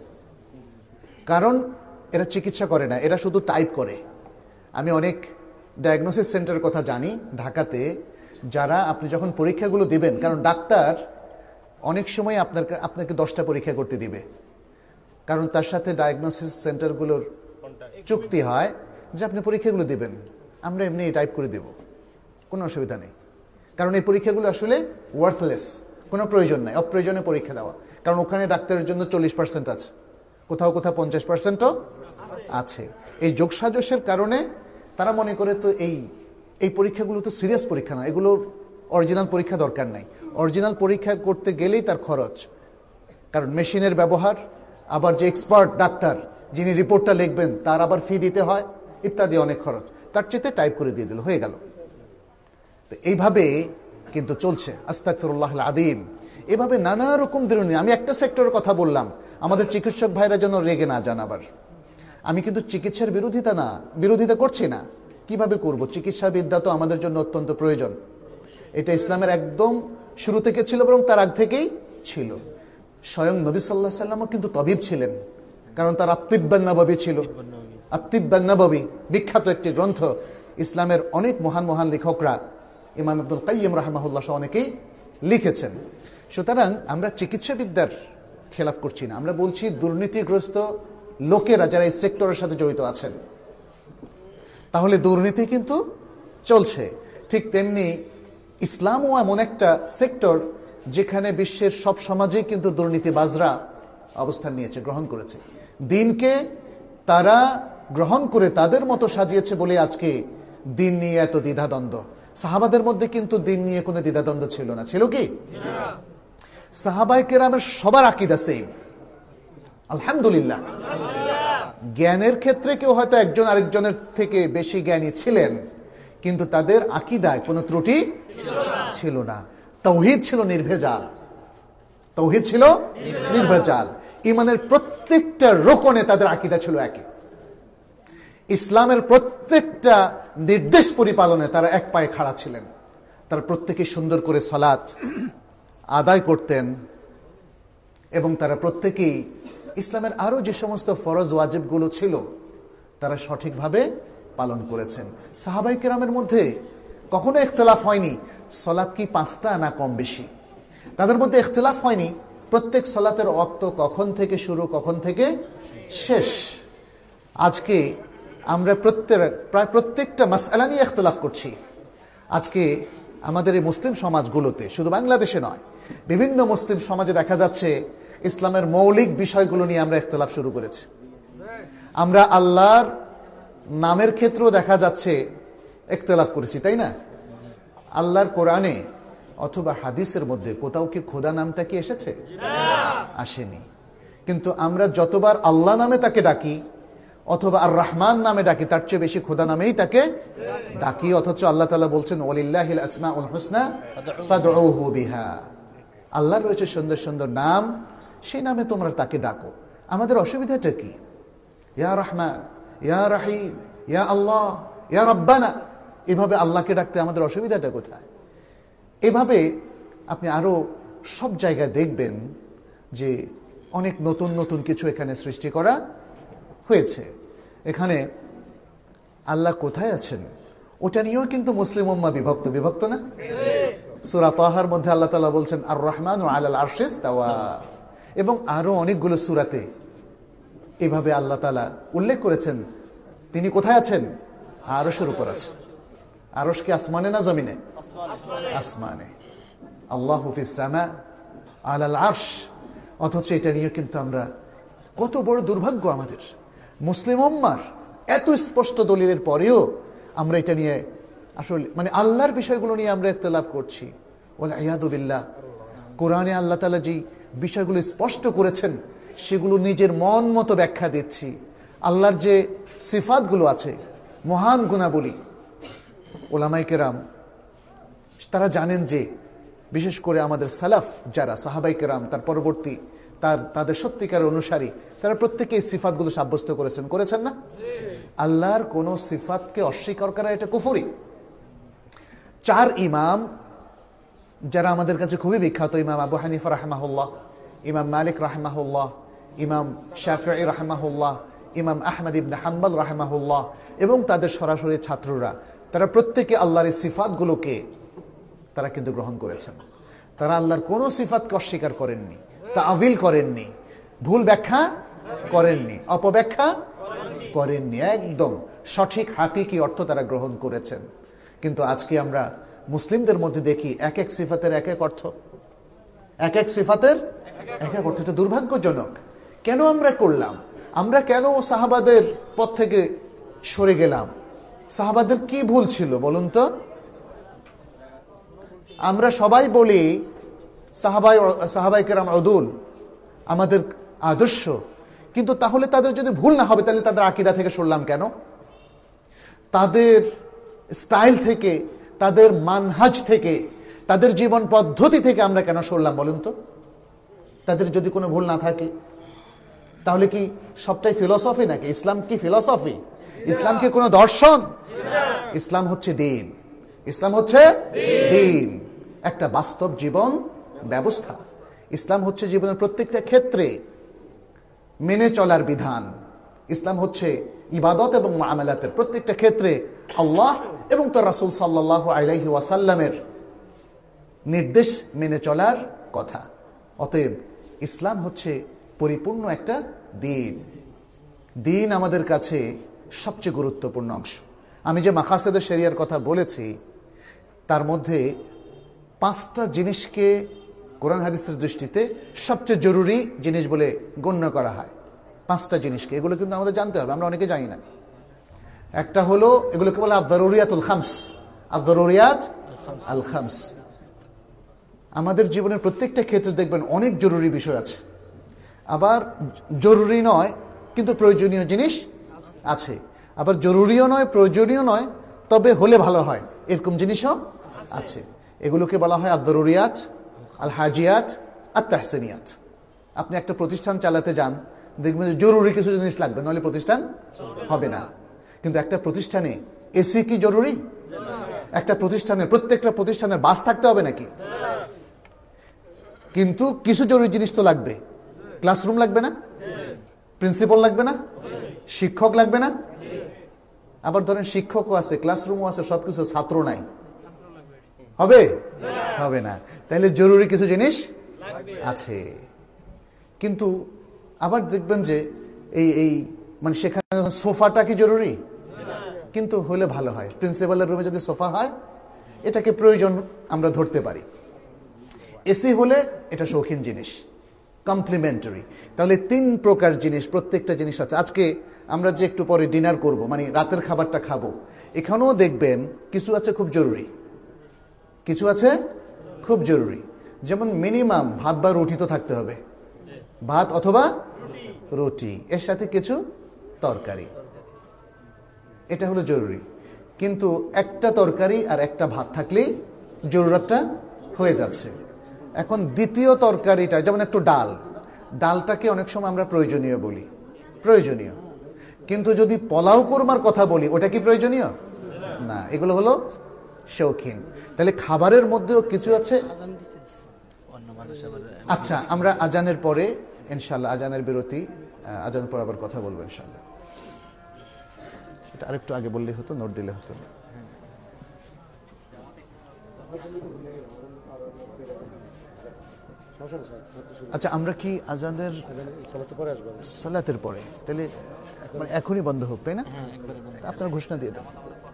কারণ এরা চিকিৎসা করে না, এরা শুধু টাইপ করে। আমি অনেক ডায়াগনোসিস সেন্টারের কথা জানি ঢাকাতে, যারা আপনি যখন পরীক্ষাগুলো দিবেন, কারণ ডাক্তার অনেক সময় আপনার আপনাকে দশটা পরীক্ষা করতে দিবে, কারণ তার সাথে ডায়াগনোসিস সেন্টারগুলোর চুক্তি হয় যে আপনি পরীক্ষাগুলো দিবেন, আমরা এমনি টাইপ করে দেব, কোনো অসুবিধা নেই। কারণ এই পরীক্ষাগুলো আসলে ওয়ার্থলেস, কোনো প্রয়োজন নাই অপ্রয়োজনে পরীক্ষা দেওয়া, কারণ ওখানে ডাক্তারের জন্য চল্লিশ পার্সেন্ট আছে, কোথাও কোথাও পঞ্চাশ পার্সেন্টও আছে। এই যোগসাজশের কারণে তারা মনে করে তো এই এই পরীক্ষাগুলো তো সিরিয়াস পরীক্ষা না, এগুলোর অরিজিনাল পরীক্ষা দরকার নাই। অরিজিনাল পরীক্ষা করতে গেলেই তার খরচ, কারণ মেশিনের ব্যবহার, আবার যে এক্সপার্ট ডাক্তার যিনি রিপোর্টটা লিখবেন তার আবার ফি দিতে হয়, ইত্যাদি অনেক খরচ। তার চেয়ে টাইপ করে দিয়ে দিল, হয়ে গেল। তো এইভাবে কিন্তু চলছে, আস্তাগফিরুল্লাহ আল আযীম। এভাবে নানা রকম দুর্নীতি। আমি একটা সেক্টরের কথা বললাম, আমাদের চিকিৎসক ভাইরা যেন রেগে না যান আবার। আমি কিন্তু চিকিৎসার বিরোধিতা না বিরোধিতা করছি না, কিভাবে করব? চিকিৎসা বিদ্যা তো আমাদের জন্য অত্যন্ত প্রয়োজন, এটা ইসলামের একদম শুরু থেকে ছিল, বরং তার আগ থেকেই ছিল। স্বয়ং নবী সাল্লাল্লাহু আলাইহি ওয়াসাল্লামও কিন্তু তবিব ছিলেন, কারণ তার আত-তিব্বান নববী ছিল। আত-তিব্বান নববী বিখ্যাত একটি গ্রন্থ, ইসলামের অনেক মহান মহান লেখকরা, ইমাম ইবনুল কাইয়্যিম রাহিমাহুল্লাহ সহ অনেকেই লিখেছেন। সুতরাং আমরা চিকিৎসা বিদ্যার খেলাফ করছি না, আমরা বলছি দুর্নীতিগ্রস্ত লোকেরা যারা এই সেক্টরের সাথে জড়িত আছেন, তাহলে দুর্নীতি কিন্তু চলছে। ঠিক তেমনি ইসলামও এমন একটা সেক্টর যেখানে বিশ্বের সব সমাজেই কিন্তু দুর্নীতিবাজরা অবস্থান নিয়েছে, গ্রহণ করেছে। দিনকে তারা গ্রহণ করে তাদের মতো সাজিয়েছে বলে আজকে দিন নিয়ে এত দ্বিধাদ্বন্দ্ব। সাহাবাদের মধ্যে কিন্তু দিন নিয়ে কোনো দ্বিধাদ্বন্দ্ব ছিল না, ছিল কি? সাহাবায়ে কেরামের সবার আকীদা সেম, আলহামদুলিল্লাহ। জ্ঞানের ক্ষেত্রে কেউ হয়তো একজন আরেকজনের থেকে বেশি জ্ঞানী ছিলেন, কিন্তু তাদের আকীদায় কোনো ত্রুটি ছিল না। তাওহীদ ছিল নির্ভেজাল, তাওহীদ ছিল নির্ভেজাল। ঈমানের প্রত্যেকটা রোকনে তাদের আকীদা ছিল একই। ইসলামের প্রত্যেকটা নির্দেশ পরিপালনে তারা এক পায়ে খাড়া ছিলেন। তারা প্রত্যেকে সুন্দর করে সালাত আদায় করতেন এবং তারা প্রত্যেকেই ইসলামের আরো যে সমস্ত ফরজ ওয়াজিবগুলো ছিল তারা সঠিকভাবে পালন করেছেন। সাহাবায়ে কেরামের মধ্যে কখনো ইখতিলাফ হয়নি সালাত কি পাঁচটা না কম বেশি, তাদের মধ্যে ইখতিলাফ হয়নি প্রত্যেক সালাতের ওয়াক্ত কখন থেকে শুরু কখন থেকে শেষ। আজকে আমরা প্রত্যেক প্রায় প্রত্যেকটা মাসআলা নিয়ে ইখতিলাফ করছি। আজকে আমাদের এই মুসলিম সমাজগুলোতে, শুধু বাংলাদেশে নয়, বিভিন্ন মুসলিম সমাজে দেখা যাচ্ছে ইসলামের মৌলিক বিষয়গুলো নিয়ে আমরা ইখতিলাফ শুরু করেছি। আমরা আল্লাহর নামের ক্ষেত্রেও দেখা যাচ্ছে ইখতিলাফ করেছি, তাই না? আল্লাহর কোরআনে অথবা হাদিসের মধ্যে কোথাও কি খোদা নামটা কি এসেছে? আসেনি। কিন্তু আমরা যতবার আল্লাহ নামে তাকে ডাকি অথবা আর রহমান নামে ডাকি, তার চেয়ে বেশি খোদা নামেই তাকে ডাকি। অথচ আল্লাহ তাআলা বলছেন ওয়ালিল্লাহিল আসমাউল হুসনা ফাদউহু বিহা, আল্লাহর রয়েছে সুন্দর সুন্দর নাম, সেই নামে তোমরা তাকে ডাকো। আমাদের অসুবিধাটা কি? ইয়া রহমান, ইয়া রহিম, ইয়া আল্লাহ, ইয়া রব্বানা, এভাবে আল্লাহকে ডাকতে আমাদের অসুবিধাটা কোথায়? এভাবে আপনি আরো সব জায়গায় দেখবেন যে অনেক নতুন নতুন কিছু এখানে সৃষ্টি করা হয়েছে। এখানে আল্লাহ কোথায় আছেন ওটা নিয়েও কিন্তু মুসলিম উম্মাহ বিভক্ত, বিভক্ত না? সূরা তাহার মধ্যে আল্লাহ তাআলা বলছেন আর রহমানু আলাল আরশি ইস্তাওয়া, এবং আরো অনেকগুলো সূরাতে এভাবে আল্লাহ তাআলা উল্লেখ করেছেন তিনি কোথায় আছেন? আরশের উপর আছেন। আরশ কি আসমানে না জমিনে? আসমানে। আল্লাহু ফিস সামা আলাল আরশ। অথচ এটা নিয়ে কিন্তু আমরা, কত বড় দুর্ভাগ্য আমাদের মুসলিম উম্মাহর, এত স্পষ্ট দলিলের পরেও আমরা এটা নিয়ে আসলে মানে আল্লাহর বিষয়গুলো নিয়ে আমরা ইখতিলাফ করছি। ওয়াল ইয়াদু বিল্লাহ। কোরআনে আল্লাহ তাআলা যে বিষয়গুলো স্পষ্ট করেছেন সেগুলো নিজের মন মতো ব্যাখ্যা দিচ্ছি। আল্লাহর যে সিফাতগুলো আছে, মহান গুণাবলী, ওলামায়ে কেরাম তারা জানেন যে বিশেষ করে আমাদের সালাফ যারা সাহাবায়ে কেরাম, তার পরবর্তী তার তাদের সত্যিকার অনুসারী, তারা প্রত্যেকে এই সিফাতগুলো সাব্যস্ত করেছেন, করেছেন না? আল্লাহর কোন সিফাতকে অস্বীকার করা এটা কুফরি। চার ইমাম যারা আমাদের কাছে খুবই বিখ্যাত, ইমাম আবু হানিফা রাহিমাহুল্লাহ, ইমাম মালিক রাহিমাহুল্লাহ, ইমাম শাফিঈ রাহিমাহুল্লাহ, ইমাম আহমদ ইবনে হাম্বল রাহিমাহুল্লাহ এবং তাদের সরাসরি ছাত্ররা, তারা প্রত্যেকে আল্লাহর এই সিফাতগুলোকে তারা কিন্তু গ্রহণ করেছেন। তারা আল্লাহর কোন সিফাতকে অস্বীকার করেননি, তাআবিল করেননি, ভুল ব্যাখ্যা করেননি, অপব্যাখ্যা করেননি, একদম সঠিক হাকিকি অর্থ তারা গ্রহণ করেছেন। কিন্তু আজকে আমরা মুসলিমদের মধ্যে দেখি এক এক সিফাতের এক এক অর্থ, এক এক সিফাতের এক এক অর্থ। এটা দুর্ভাগ্যজনক। কেন আমরা করলাম? আমরা কেন সাহাবাদের পথ থেকে সরে গেলাম? সাহাবাদের কি ভুল ছিল বলুন তো? আমরা সবাই বলি সাহাবাই সাহাবায়ে কেরাম উদুল, আমাদের আদর্শ, কিন্তু তাহলে তাদের যদি ভুল না হবে তাহলে তাদের আকীদা থেকে সরলাম কেন? তাদের স্টাইল থেকে, তাদের মানহাজ থেকে, তাদের জীবন পদ্ধতি থেকে আমরা কেন সরলাম বলুন তো? তাদের যদি কোনো ভুল না থাকে তাহলে কি সবটাই ফিলসফি নাকি? ইসলাম কি ফিলসফি? ইসলাম কি কোনো দর্শন? ইসলাম হচ্ছে দ্বীন। ইসলাম হচ্ছে দ্বীন, একটা বাস্তব জীবন ব্যবস্থা। ইসলাম হচ্ছে জীবনের প্রত্যেকটা ক্ষেত্রে মেনে চলার বিধান। ইসলাম হচ্ছে ইবাদত এবং মুআমালাতের প্রত্যেকটা ক্ষেত্রে আল্লাহ এবং তার রাসূল সাল্লাল্লাহু আলাইহি ওয়াসাল্লামের নির্দেশ মেনে চলার কথা। অতএব ইসলাম হচ্ছে পরিপূর্ণ একটা দ্বীন। দ্বীন আমাদের কাছে সবচেয়ে গুরুত্বপূর্ণ অংশ। আমি যে মাকাসেদে শরিয়ার কথা বলেছি তার মধ্যে পাঁচটা জিনিসকে কোরআন হাদিসের দৃষ্টিতে সবচেয়ে জরুরি জিনিস বলে গণ্য করা হয়। পাঁচটা জিনিসকে, এগুলো কিন্তু আমাদের জানতে হবে, আমরা অনেকে জানি না। একটা হলো, এগুলোকে বলে আদ-দারুরিয়াতুল খামস, আদ-দারুরিয়াত আল খামস। আমাদের জীবনের প্রত্যেকটা ক্ষেত্রে দেখবেন অনেক জরুরি বিষয় আছে, আবার জরুরি নয় কিন্তু প্রয়োজনীয় জিনিস আছে, আবার জরুরিও নয় প্রয়োজনীয় নয় তবে হলে ভালো হয় এরকম জিনিসও আছে। এগুলোকে বলা হয় আদ-দারুরিয়াত, আল হাজিয়াত, আত-তাহসিনিয়াত। আপনি একটা প্রতিষ্ঠান চালাতে যান, দেখবেন যে জরুরি কিছু জিনিস লাগবে, নাহলে প্রতিষ্ঠান হবে না। কিন্তু একটা প্রতিষ্ঠানে এসি কি জরুরি? একটা প্রতিষ্ঠানের প্রত্যেকটা প্রতিষ্ঠানের বাস থাকতে হবে নাকি? কিন্তু কিছু জরুরি জিনিস তো লাগবে। ক্লাসরুম লাগবে না? প্রিন্সিপাল লাগবে না? শিক্ষক লাগবে না? আবার ধরেন শিক্ষকও আছে, ক্লাসরুমও আছে, সবকিছু, ছাত্র নাই, হবে? হবে না। তাহলে জরুরি কিছু জিনিস আছে। কিন্তু আবার দেখবেন যে এই এই মানে সেখানে সোফাটা কি জরুরি? কিন্তু হলে ভালো হয়। প্রিন্সিপালের রুমে যদি সোফা হয় এটাকে প্রয়োজন আমরা ধরতে পারি। এসি হলে এটা শৌখিন জিনিস, কমপ্লিমেন্টারি। তাহলে তিন প্রকার জিনিস, প্রত্যেকটা জিনিস আছে। আজকে আমরা যে একটু পরে ডিনার করব, মানে রাতের খাবারটা খাবো, এখানেও দেখবেন কিছু আছে খুব জরুরি, কিছু আছে খুব জরুরি। যেমন মিনিমাম ভাত বা রুটি তো থাকতে হবে, ভাত অথবা রুটি, এর সাথে কিছু তরকারি, এটা হলো জরুরি। কিন্তু একটা তরকারি আর একটা ভাত থাকলেই জরুরতটা হয়ে যাচ্ছে। এখন দ্বিতীয় তরকারিটা, যেমন একটু ডাল, ডালটাকে অনেক সময় আমরা প্রয়োজনীয় বলি, প্রয়োজনীয়। কিন্তু যদি পোলাও কোরমার কথা বলি, ওটা কি প্রয়োজনীয় না, এগুলো হলো শৌখিন। তাহলে খাবারের মধ্যেও কিছু আছে। আচ্ছা, আমরা আজানের পরে ইনশাল্লাহ, আজানের বিরতি, আজানের পর আবার কথা বলবো ইনশাল্লাহ। এটা আরেকটু আগে বললে হতো, নোট দিলে হতো। আচ্ছা, আমরা কি আজানের সালাতের পরে, তাহলে মানে এখনই বন্ধ হোক, তাই না? আপনারা ঘোষণা দিয়ে দেন।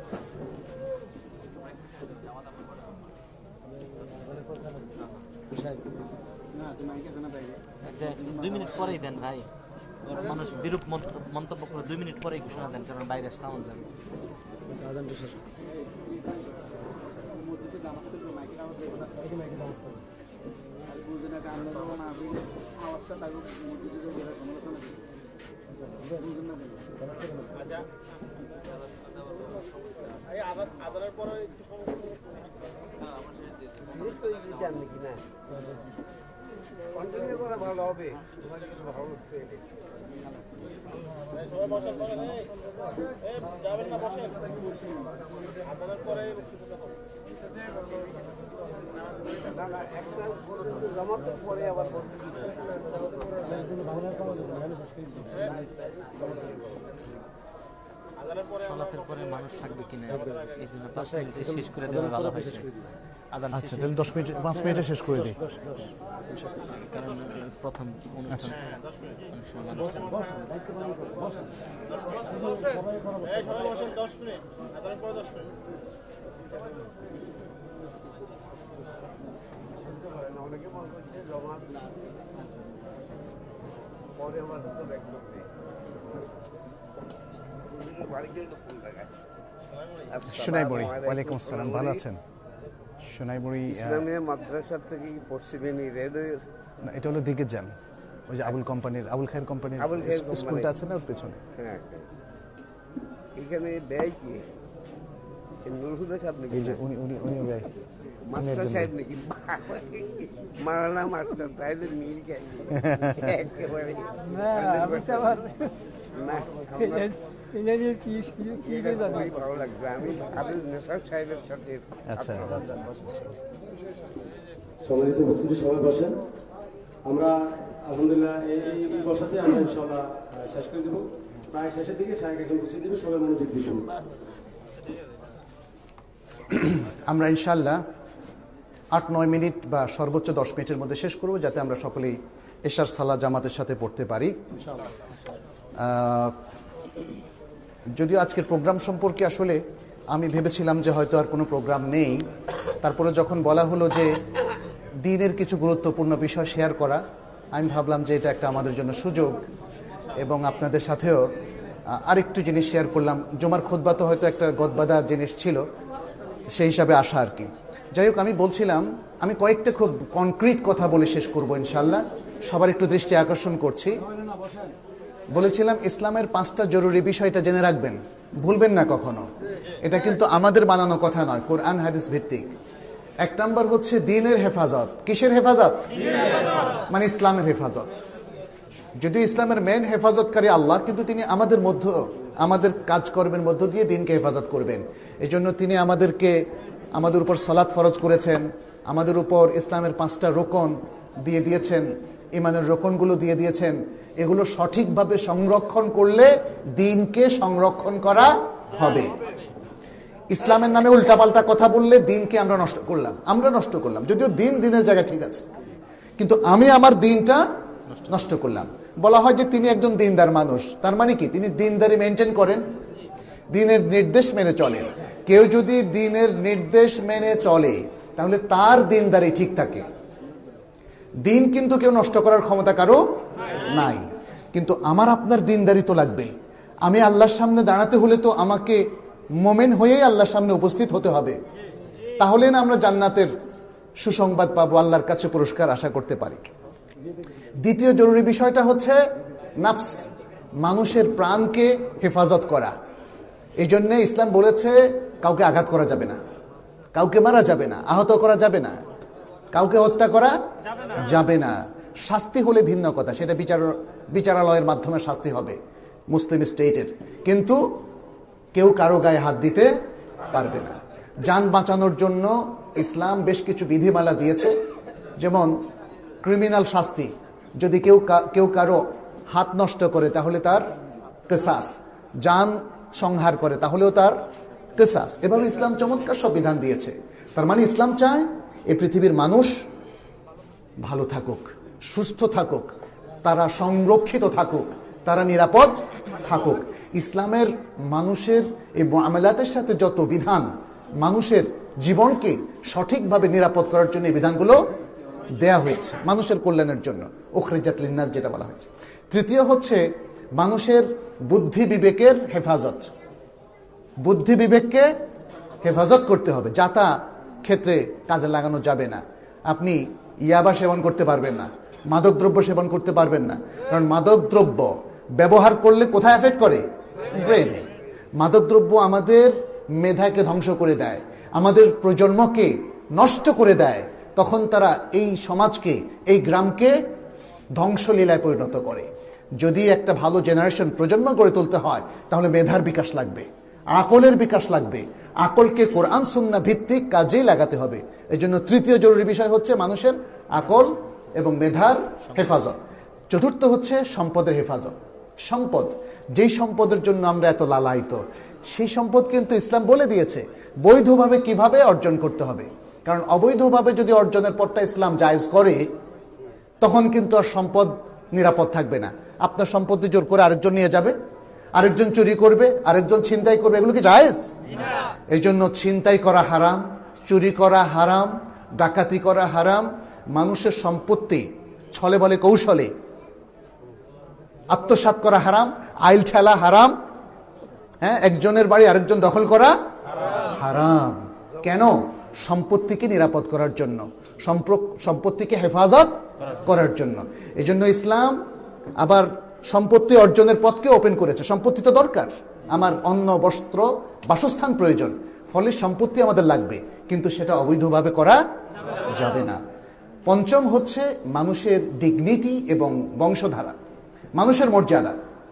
দুই মিনিট পরেই দেন ভাই, মানুষ বিরূপ মন্তব্য করে দুই মিনিট পরেই ঘোষণা দেন, কারণ বাইরে সাউন্ড যাবে। কন্টিনিউ করা ভালো হবে, তোমাদের কিছু ভালো হচ্ছে। যাবেন না, বসেন। আদানের পরে না না, একটা জামাতের পরে আবার সালাতের পরে মানুষ থাকবে কিনা, এই জন্য পাঁচ মিনিটে শেষ করে দেওয়া ভালো হয়েছে। আচ্ছা, তাহলে দশ মিনিট, পাঁচ মিনিটে শেষ করে দিই, কারণ প্রথম অনুষ্ঠান। অনেকে মনে করছে জমাত পরে আমার হাতে ব্যাগ করছে বাড়িতে কোন জায়গায়। সোনাইমুড়ি। ওয়ালাইকুম আসসালাম, ভালো আছেন? সোনাইমুড়ি ইসলামিয়া মাদ্রাসা থেকে কি পশ্চিমেনি রেলওয়ের, না, এটা হলো দিকে যান, ওই যে আবুল কোম্পানির, আবুল খায়ের কোম্পানির আবুল খায়ের কোম্পানি। স্কুলটা আছে না, ওর পেছনে। হ্যাঁ, এখানে ব্যয় কি নুরহুদা সাহেব নাকি? এই যে উনি উনি উনি ভাই মাস্টার সাহেব নাকি? মারানা মাস্টার, তাইদের মিল খাই একেবারে না। ভালো লাগছে, আমি আবুল নেসার সাহেবের সাথে। আচ্ছা আচ্ছা, সম্মানিত উপস্থিতি, সবাই বসেন। আমরা আলহামদুলিল্লাহ এই এই বসাতে আমরা ইনশাআল্লাহ শেষ করে দেবো, প্রায় শেষের দিকে সাহেব এখন বুঝিয়ে দেবে, সবাই মনোযোগ দিয়ে শুনুন। আমরা ইনশাআল্লাহ আট নয় মিনিট বা সর্বোচ্চ দশ মিনিটের মধ্যে শেষ করব, যাতে আমরা সকলেই এশার সালাত জামাতের সাথে পড়তে পারি। যদিও আজকের প্রোগ্রাম সম্পর্কে আসলে আমি ভেবেছিলাম যে হয়তো আর কোনো প্রোগ্রাম নেই, তারপরে যখন বলা হলো যে দিনের কিছু গুরুত্বপূর্ণ বিষয় শেয়ার করা, আমি ভাবলাম যে এটা একটা আমাদের জন্য সুযোগ, এবং আপনাদের সাথেও আরেকটু জিনিস শেয়ার করলাম। জুমার খুতবা তো হয়তো একটা গদবাদা জিনিস ছিল, সেই হিসাবে আসা আর কি। যাই হোক, আমি বলছিলাম আমি কয়েকটা খুব কনক্রিট কথা বলে শেষ করব ইনশাল্লাহ, সবার একটু দৃষ্টি আকর্ষণ করছি। বলেছিলাম ইসলামের পাঁচটা জরুরি বিষয়টা জেনে রাখবেন, ভুলবেন না কখনো। এটা কিন্তু আমাদের বানানো কথা নয়, কোরআন হাদিস ভিত্তিক। এক নম্বর হচ্ছে দ্বীনের হেফাজত। কিসের হেফাজত? মানে ইসলামের হেফাজত। যদিও ইসলামের মেন হেফাজতকারী আল্লাহ, কিন্তু তিনি আমাদের মধ্য আমাদের কাজকর্মের মধ্য দিয়ে দিনকে হেফাজত করবেন। এই জন্য তিনি আমাদেরকে আমাদের উপর সালাত ফরজ করেছেন, আমাদের উপর ইসলামের পাঁচটা রোকন দিয়ে দিয়েছেন, ইমানের রোকনগুলো দিয়ে দিয়েছেন। এগুলো সঠিকভাবে সংরক্ষণ করলে দিনকে সংরক্ষণ করা হবে। ইসলামের নামে উল্টাপাল্টা কথা বললে দিনকে আমরা নষ্ট করলাম, আমরা নষ্ট করলাম। যদিও দিন দিনের জায়গায় ঠিক আছে, কিন্তু আমি আমার দিনটা নষ্ট করলাম। বলা হয় যে তিনি একজন দিনদার মানুষ, তার মানে কি তিনি দিনদারি মেনটেন করেন, দিনের নির্দেশ মেনে চলেন। কেউ যদি দ্বীনের নির্দেশ মেনে চলে তাহলে তার দ্বীনদারি ঠিক থাকে। দ্বীন কিন্তু কেউ নষ্ট করার ক্ষমতা কারো নাই, কিন্তু আমার আপনার দ্বীনদারি তো লাগবে। আমি আল্লাহর সামনে দাঁড়াতে হলে তো আমাকে মোমেন হয়েই আল্লাহর সামনে উপস্থিত হতে হবে, তাহলে না আমরা জান্নাতের সুসংবাদ পাবো, আল্লাহর কাছে পুরস্কার আশা করতে পারি। দ্বিতীয় জরুরি বিষয়টা হচ্ছে নাফস, মানুষের প্রাণকে হেফাজত করা। এই জন্যে ইসলাম বলেছে কাউকে আঘাত করা যাবে না, কাউকে মারা যাবে না, আহত করা যাবে না, কাউকে হত্যা করা যাবে না। শাস্তি হলে ভিন্ন কথা, সেটা বিচার বিচারালয়ের মাধ্যমে শাস্তি হবে মুসলিম স্টেটের, কিন্তু কেউ কারো গায়ে হাত দিতে পারবে না। যান বাঁচানোর জন্য ইসলাম বেশ কিছু বিধিমালা দিয়েছে, যেমন ক্রিমিনাল শাস্তি, যদি কেউ কেউ কারো হাত নষ্ট করে তাহলে তার কিসাস, যান সংহার করে তাহলেও তার কিসাস। এভাবে ইসলাম চমৎকার সব বিধান দিয়েছে। তার মানে ইসলাম চায় এই পৃথিবীর মানুষ ভালো থাকুক, সুস্থ থাকুক, তারা সংরক্ষিত থাকুক, তারা নিরাপদ থাকুক। ইসলামের মানুষের এই মুআমালাতের সাথে যত বিধান, মানুষের জীবনকে সঠিকভাবে নিরাপদ করার জন্য এই বিধানগুলো দেয়া হয়েছে, মানুষের কল্যাণের জন্য, উখরিজাত লিন্নাস যেটা বলা হয়েছে। তৃতীয় হচ্ছে মানুষের বুদ্ধি বিবেকের হেফাজত। বুদ্ধি বিবেককে হেফাজত করতে হবে, যা তা ক্ষেত্রে কাজে লাগানো যাবে না। আপনি ইয়াবা সেবন করতে পারবেন না, মাদকদ্রব্য সেবন করতে পারবেন না, কারণ মাদকদ্রব্য ব্যবহার করলে কোথায় এফেক্ট করে? ব্রেনে। মাদকদ্রব্য আমাদের মেধাকে ধ্বংস করে দেয়, আমাদের প্রজন্মকে নষ্ট করে দেয়। তখন তারা এই সমাজকে, এই গ্রামকে ধ্বংসলীলায় পরিণত করে। যদি একটা ভালো জেনারেশন প্রজন্ম গড়ে তুলতে হয় তাহলে মেধার বিকাশ লাগবে, আকলের বিকাশ লাগবে। আকলকে কোরআন সুন্নাহ ভিত্তিক কাজেই লাগাতে হবে। এই জন্য তৃতীয় জরুরি বিষয় হচ্ছে মানুষের আকল এবং মেধার হেফাজত। চতুর্থ হচ্ছে সম্পদের হেফাজত। সম্পদ, যেই সম্পদের জন্য আমরা এত লালায়িত, সেই সম্পদ কিন্তু ইসলাম বলে দিয়েছে বৈধভাবে কিভাবে অর্জন করতে হবে। কারণ অবৈধভাবে যদি অর্জনের পথটা ইসলাম জায়েজ করে, তখন কিন্তু আর সম্পদ নিরাপদ থাকবে না। আপনার সম্পত্তি জোর করে আরেকজন নিয়ে যাবে, আরেকজন চুরি করবে, আরেকজন ছিনতাই করবে, এগুলো কি জায়েজ? এই জন্য ছিনতাই করা হারাম, চুরি করা হারাম, ডাকাতি করা হারাম, মানুষের সম্পত্তি ছলে বলে কৌশলে আত্মসাৎ করা হারাম, আইল ঠেলা হারাম, হ্যাঁ, একজনের বাড়ি আরেকজন দখল করা হারাম। কেন? সম্পত্তিকে নিরাপদ করার জন্য, সম্পত্তিকে হেফাজত করার জন্য। এই জন্য ইসলাম আবার সম্পত্তি অর্জনের পথকে ওপেন করেছে। সম্পত্তি তো দরকার, আমার অন্ন, বস্ত্র, বাসস্থান প্রয়োজন, ফলে সম্পত্তি আমাদের লাগবে, কিন্তু সেটা অবৈধভাবে করা যাবে না। পঞ্চম হচ্ছে মানুষের ডিগনিটি এবং বংশধারা, মানুষের মর্যাদা,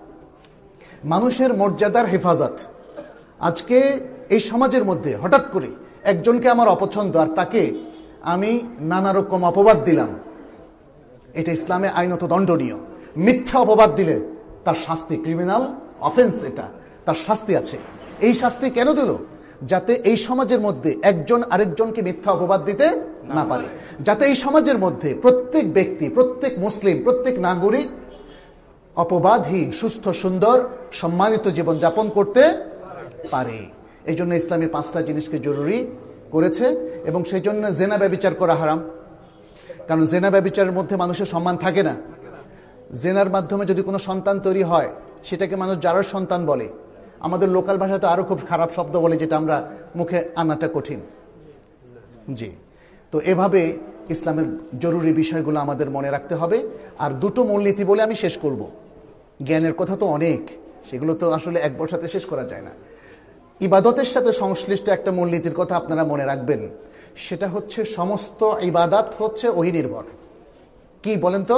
মানুষের মর্যাদার হেফাজত। আজকে এই সমাজের মধ্যে হঠাৎ করে একজনকে আমার অপছন্দ আর তাকে আমি নানা রকম অপবাদ দিলাম, এটা ইসলামে আইনত দণ্ডনীয়। মিথ্যা অপবাদ দিলে তার শাস্তি, ক্রিমিনাল অফেন্স, এটা তার শাস্তি আছে। এই শাস্তি কেন দিল? যাতে এই সমাজের মধ্যে একজন আরেকজনকে মিথ্যা অপবাদ দিতে না পারে, যাতে এই সমাজের মধ্যে প্রত্যেক ব্যক্তি, প্রত্যেক মুসলিম, প্রত্যেক নাগরিক অপবাদহীন, সুস্থ, সুন্দর, সম্মানিত জীবন যাপন করতে পারে। এই জন্য ইসলামী পাঁচটা জিনিসকে জরুরি করেছে, এবং সেই জন্য জেনা ব্যভিচার করা হারাম। কারণ জেনা ব্যভিচারের মধ্যে মানুষের সম্মান থাকে না। জেনার মাধ্যমে যদি কোনো সন্তান তৈরি হয়, সেটাকে মানুষ জারার সন্তান বলে। আমাদের লোকাল ভাষায় তো আরও খুব খারাপ শব্দ বলে, যেটা আমরা মুখে আনাটা কঠিন। জি, তো এভাবে ইসলামের জরুরি বিষয়গুলো আমাদের মনে রাখতে হবে। আর দুটো মূলনীতি বলে আমি শেষ করব। জ্ঞানের কথা তো অনেক, সেগুলো তো আসলে এক বর্ষাতে শেষ করা যায় না। ইবাদতের সাথে সংশ্লিষ্ট একটা মূলনীতির কথা আপনারা মনে রাখবেন, সেটা হচ্ছে সমস্ত ইবাদত হচ্ছে ওহী নির্ভর। কি বলেন তো?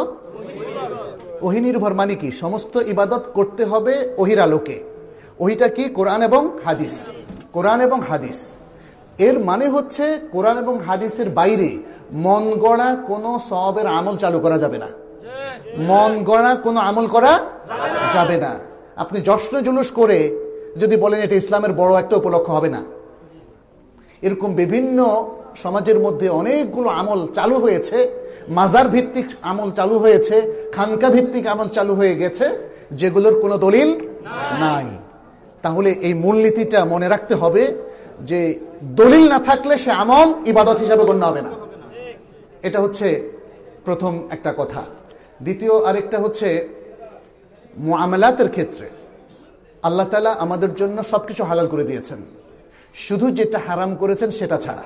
ওহী নির্ভর মানে কি? সমস্ত ইবাদত করতে হবে ওহীর আলোকে। ওহীটা কি? কোরআন এবং হাদিস। কোরআন এবং হাদিস এর মানে হচ্ছে কোরআন এবং হাদিসের বাইরে মন গড়া কোনো সওয়াবের আমল চালু করা যাবে না। মন গড়া কোনো আমল করা যাবে না। আপনি জশ্ন জুলুস করে যদি বলেন এটা ইসলামের বড় একটা উপলক্ষ, হবে না। এরকম বিভিন্ন সমাজের মধ্যে অনেকগুলো আমল চালু হয়েছে, মাজার ভিত্তিক আমল চালু হয়েছে, খানকা ভিত্তিক আমল চালু হয়ে গেছে, যেগুলোর কোনো দলিল নাই। তাহলে এই মূলনীতিটা মনে রাখতে হবে যে দলিল না থাকলে সে আমল ইবাদত হিসাবে গণ্য হবে না। এটা হচ্ছে প্রথম একটা কথা। দ্বিতীয় আরেকটা হচ্ছে মুআমালাতের ক্ষেত্রে আল্লাহ তাআলা আমাদের জন্য সবকিছু হালাল করে দিয়েছেন, শুধু যেটা হারাম করেছেন সেটা ছাড়া।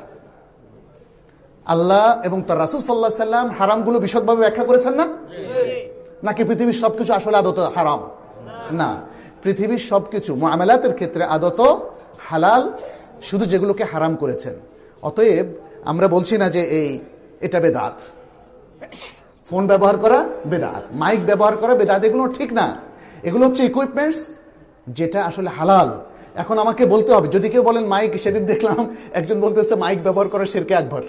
আল্লাহ এবং তার রাসূল সাল্লাল্লাহু আলাইহি সাল্লাম হারামগুলো বিশদভাবে ব্যাখ্যা করেছেন না? নাকি পৃথিবীর সবকিছু আসলে আদত হারাম? না, পৃথিবীর সবকিছু মুআমালাতের ক্ষেত্রে আদত হালাল, শুধু যেগুলোকে হারাম করেছেন। অতএব আমরা বলছি না যে এই এটা বেদাত, ফোন ব্যবহার করা বেদাত, মাইক ব্যবহার করা বেদাত, এগুলো ঠিক না। এগুলো হচ্ছে ইকুইপমেন্টস যেটা আসলে হালাল। এখন আমাকে বলতে হবে, যদি কেউ বলেন মাইক, সেদিন দেখলাম একজন বলতেছে মাইক ব্যবহার করা শিরকে আকবার।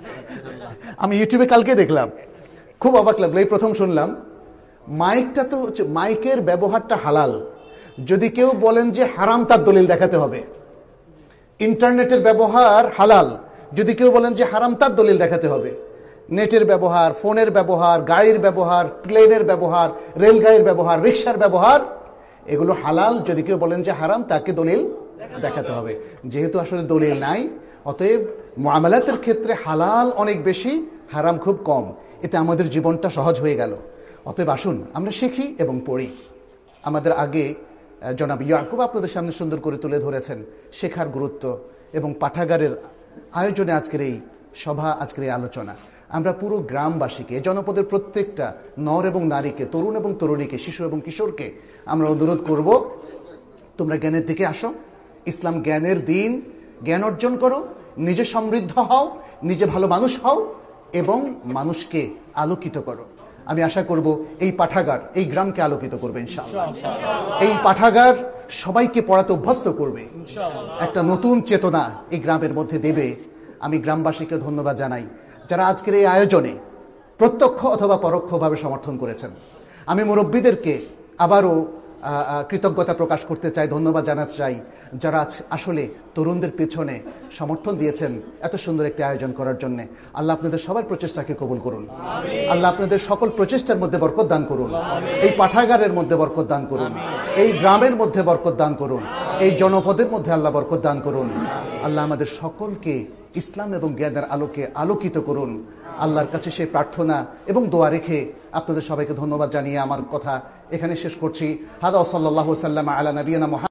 আমি ইউটিউবে কালকে দেখলাম, খুব অবাক লাগলো, এই প্রথম শুনলাম। মাইকটা তো হচ্ছে, মাইকের ব্যবহারটা হালাল, যদি কেউ বলেন যে হারাম তার দলিল দেখাতে হবে। ইন্টারনেটের ব্যবহার হালাল, যদি কেউ বলেন যে হারাম তার দলিল দেখাতে হবে। নেটের ব্যবহার, ফোনের ব্যবহার, গাড়ির ব্যবহার, প্লেনের ব্যবহার, রেলগাড়ির ব্যবহার, রিক্সার ব্যবহার, এগুলো হালাল, যদি কেউ বলেন যে হারাম তাকে দলিল দেখাতে হবে। যেহেতু আসলে দলিল নাই, অতএব মুআমালাতের ক্ষেত্রে হালাল অনেক বেশি, হারাম খুব কম। এতে আমাদের জীবনটা সহজ হয়ে গেল। অতএব আসুন আমরা শিখি এবং পড়ি। আমাদের আগে জনাব ইয়াকুব আপনাদের সামনে সুন্দর করে তুলে ধরেছেন শেখার গুরুত্ব এবং পাঠাগারের আয়োজনে আজকের এই সভা, আজকের এই আলোচনা। আমরা পুরো গ্রামবাসীকে, জনপদের প্রত্যেকটা নর এবং নারীকে, তরুণ এবং তরুণীকে, শিশু এবং কিশোরকে আমরা অনুরোধ করব, তোমরা জ্ঞানের দিকে আসো। ইসলাম জ্ঞানের দিন, জ্ঞান অর্জন করো, নিজে সমৃদ্ধ হও, নিজে ভালো মানুষ হও এবং মানুষকে আলোকিত করো। আমি আশা করব এই পাঠাগার এই গ্রামকে আলোকিত করবে ইনশাআল্লাহ। এই পাঠাগার সবাইকে পড়াতে অভ্যস্ত করবে, একটা নতুন চেতনা এই গ্রামের মধ্যে দেবে। আমি গ্রামবাসীকে ধন্যবাদ জানাই যারা আজকের এই আয়োজনে প্রত্যক্ষ অথবা পরোক্ষভাবে সমর্থন করেছেন। আমি মুরব্বীদেরকে আবারও কৃতজ্ঞতা প্রকাশ করতে চাই, ধন্যবাদ জানাতে চাই, যারা আসলে তরুণদের পেছনে সমর্থন দিয়েছেন এত সুন্দর একটি আয়োজন করার জন্য। আল্লাহ আপনাদের সবার প্রচেষ্টাকে কবুল করুন। আল্লাহ আপনাদের সকল প্রচেষ্টার মধ্যে বরকত দান করুন। এই পাঠাগারের মধ্যে বরকত দান করুন, এই গ্রামের মধ্যে বরকত দান করুন, এই জনপদের মধ্যে আল্লাহ বরকত দান করুন। আল্লাহ আমাদের সকলকে ইসলাম এবং জ্ঞানের আলোকে আলোকিত করুন। আল্লাহর কাছে সেই প্রার্থনা এবং দোয়া রেখে আপনাদের সবাইকে ধন্যবাদ জানিয়ে আমার কথা এখানে শেষ করছি। হাদা সাল্লাল্লাহু সাল্লাম আলা নবিয়িনা মুহাম্মদ।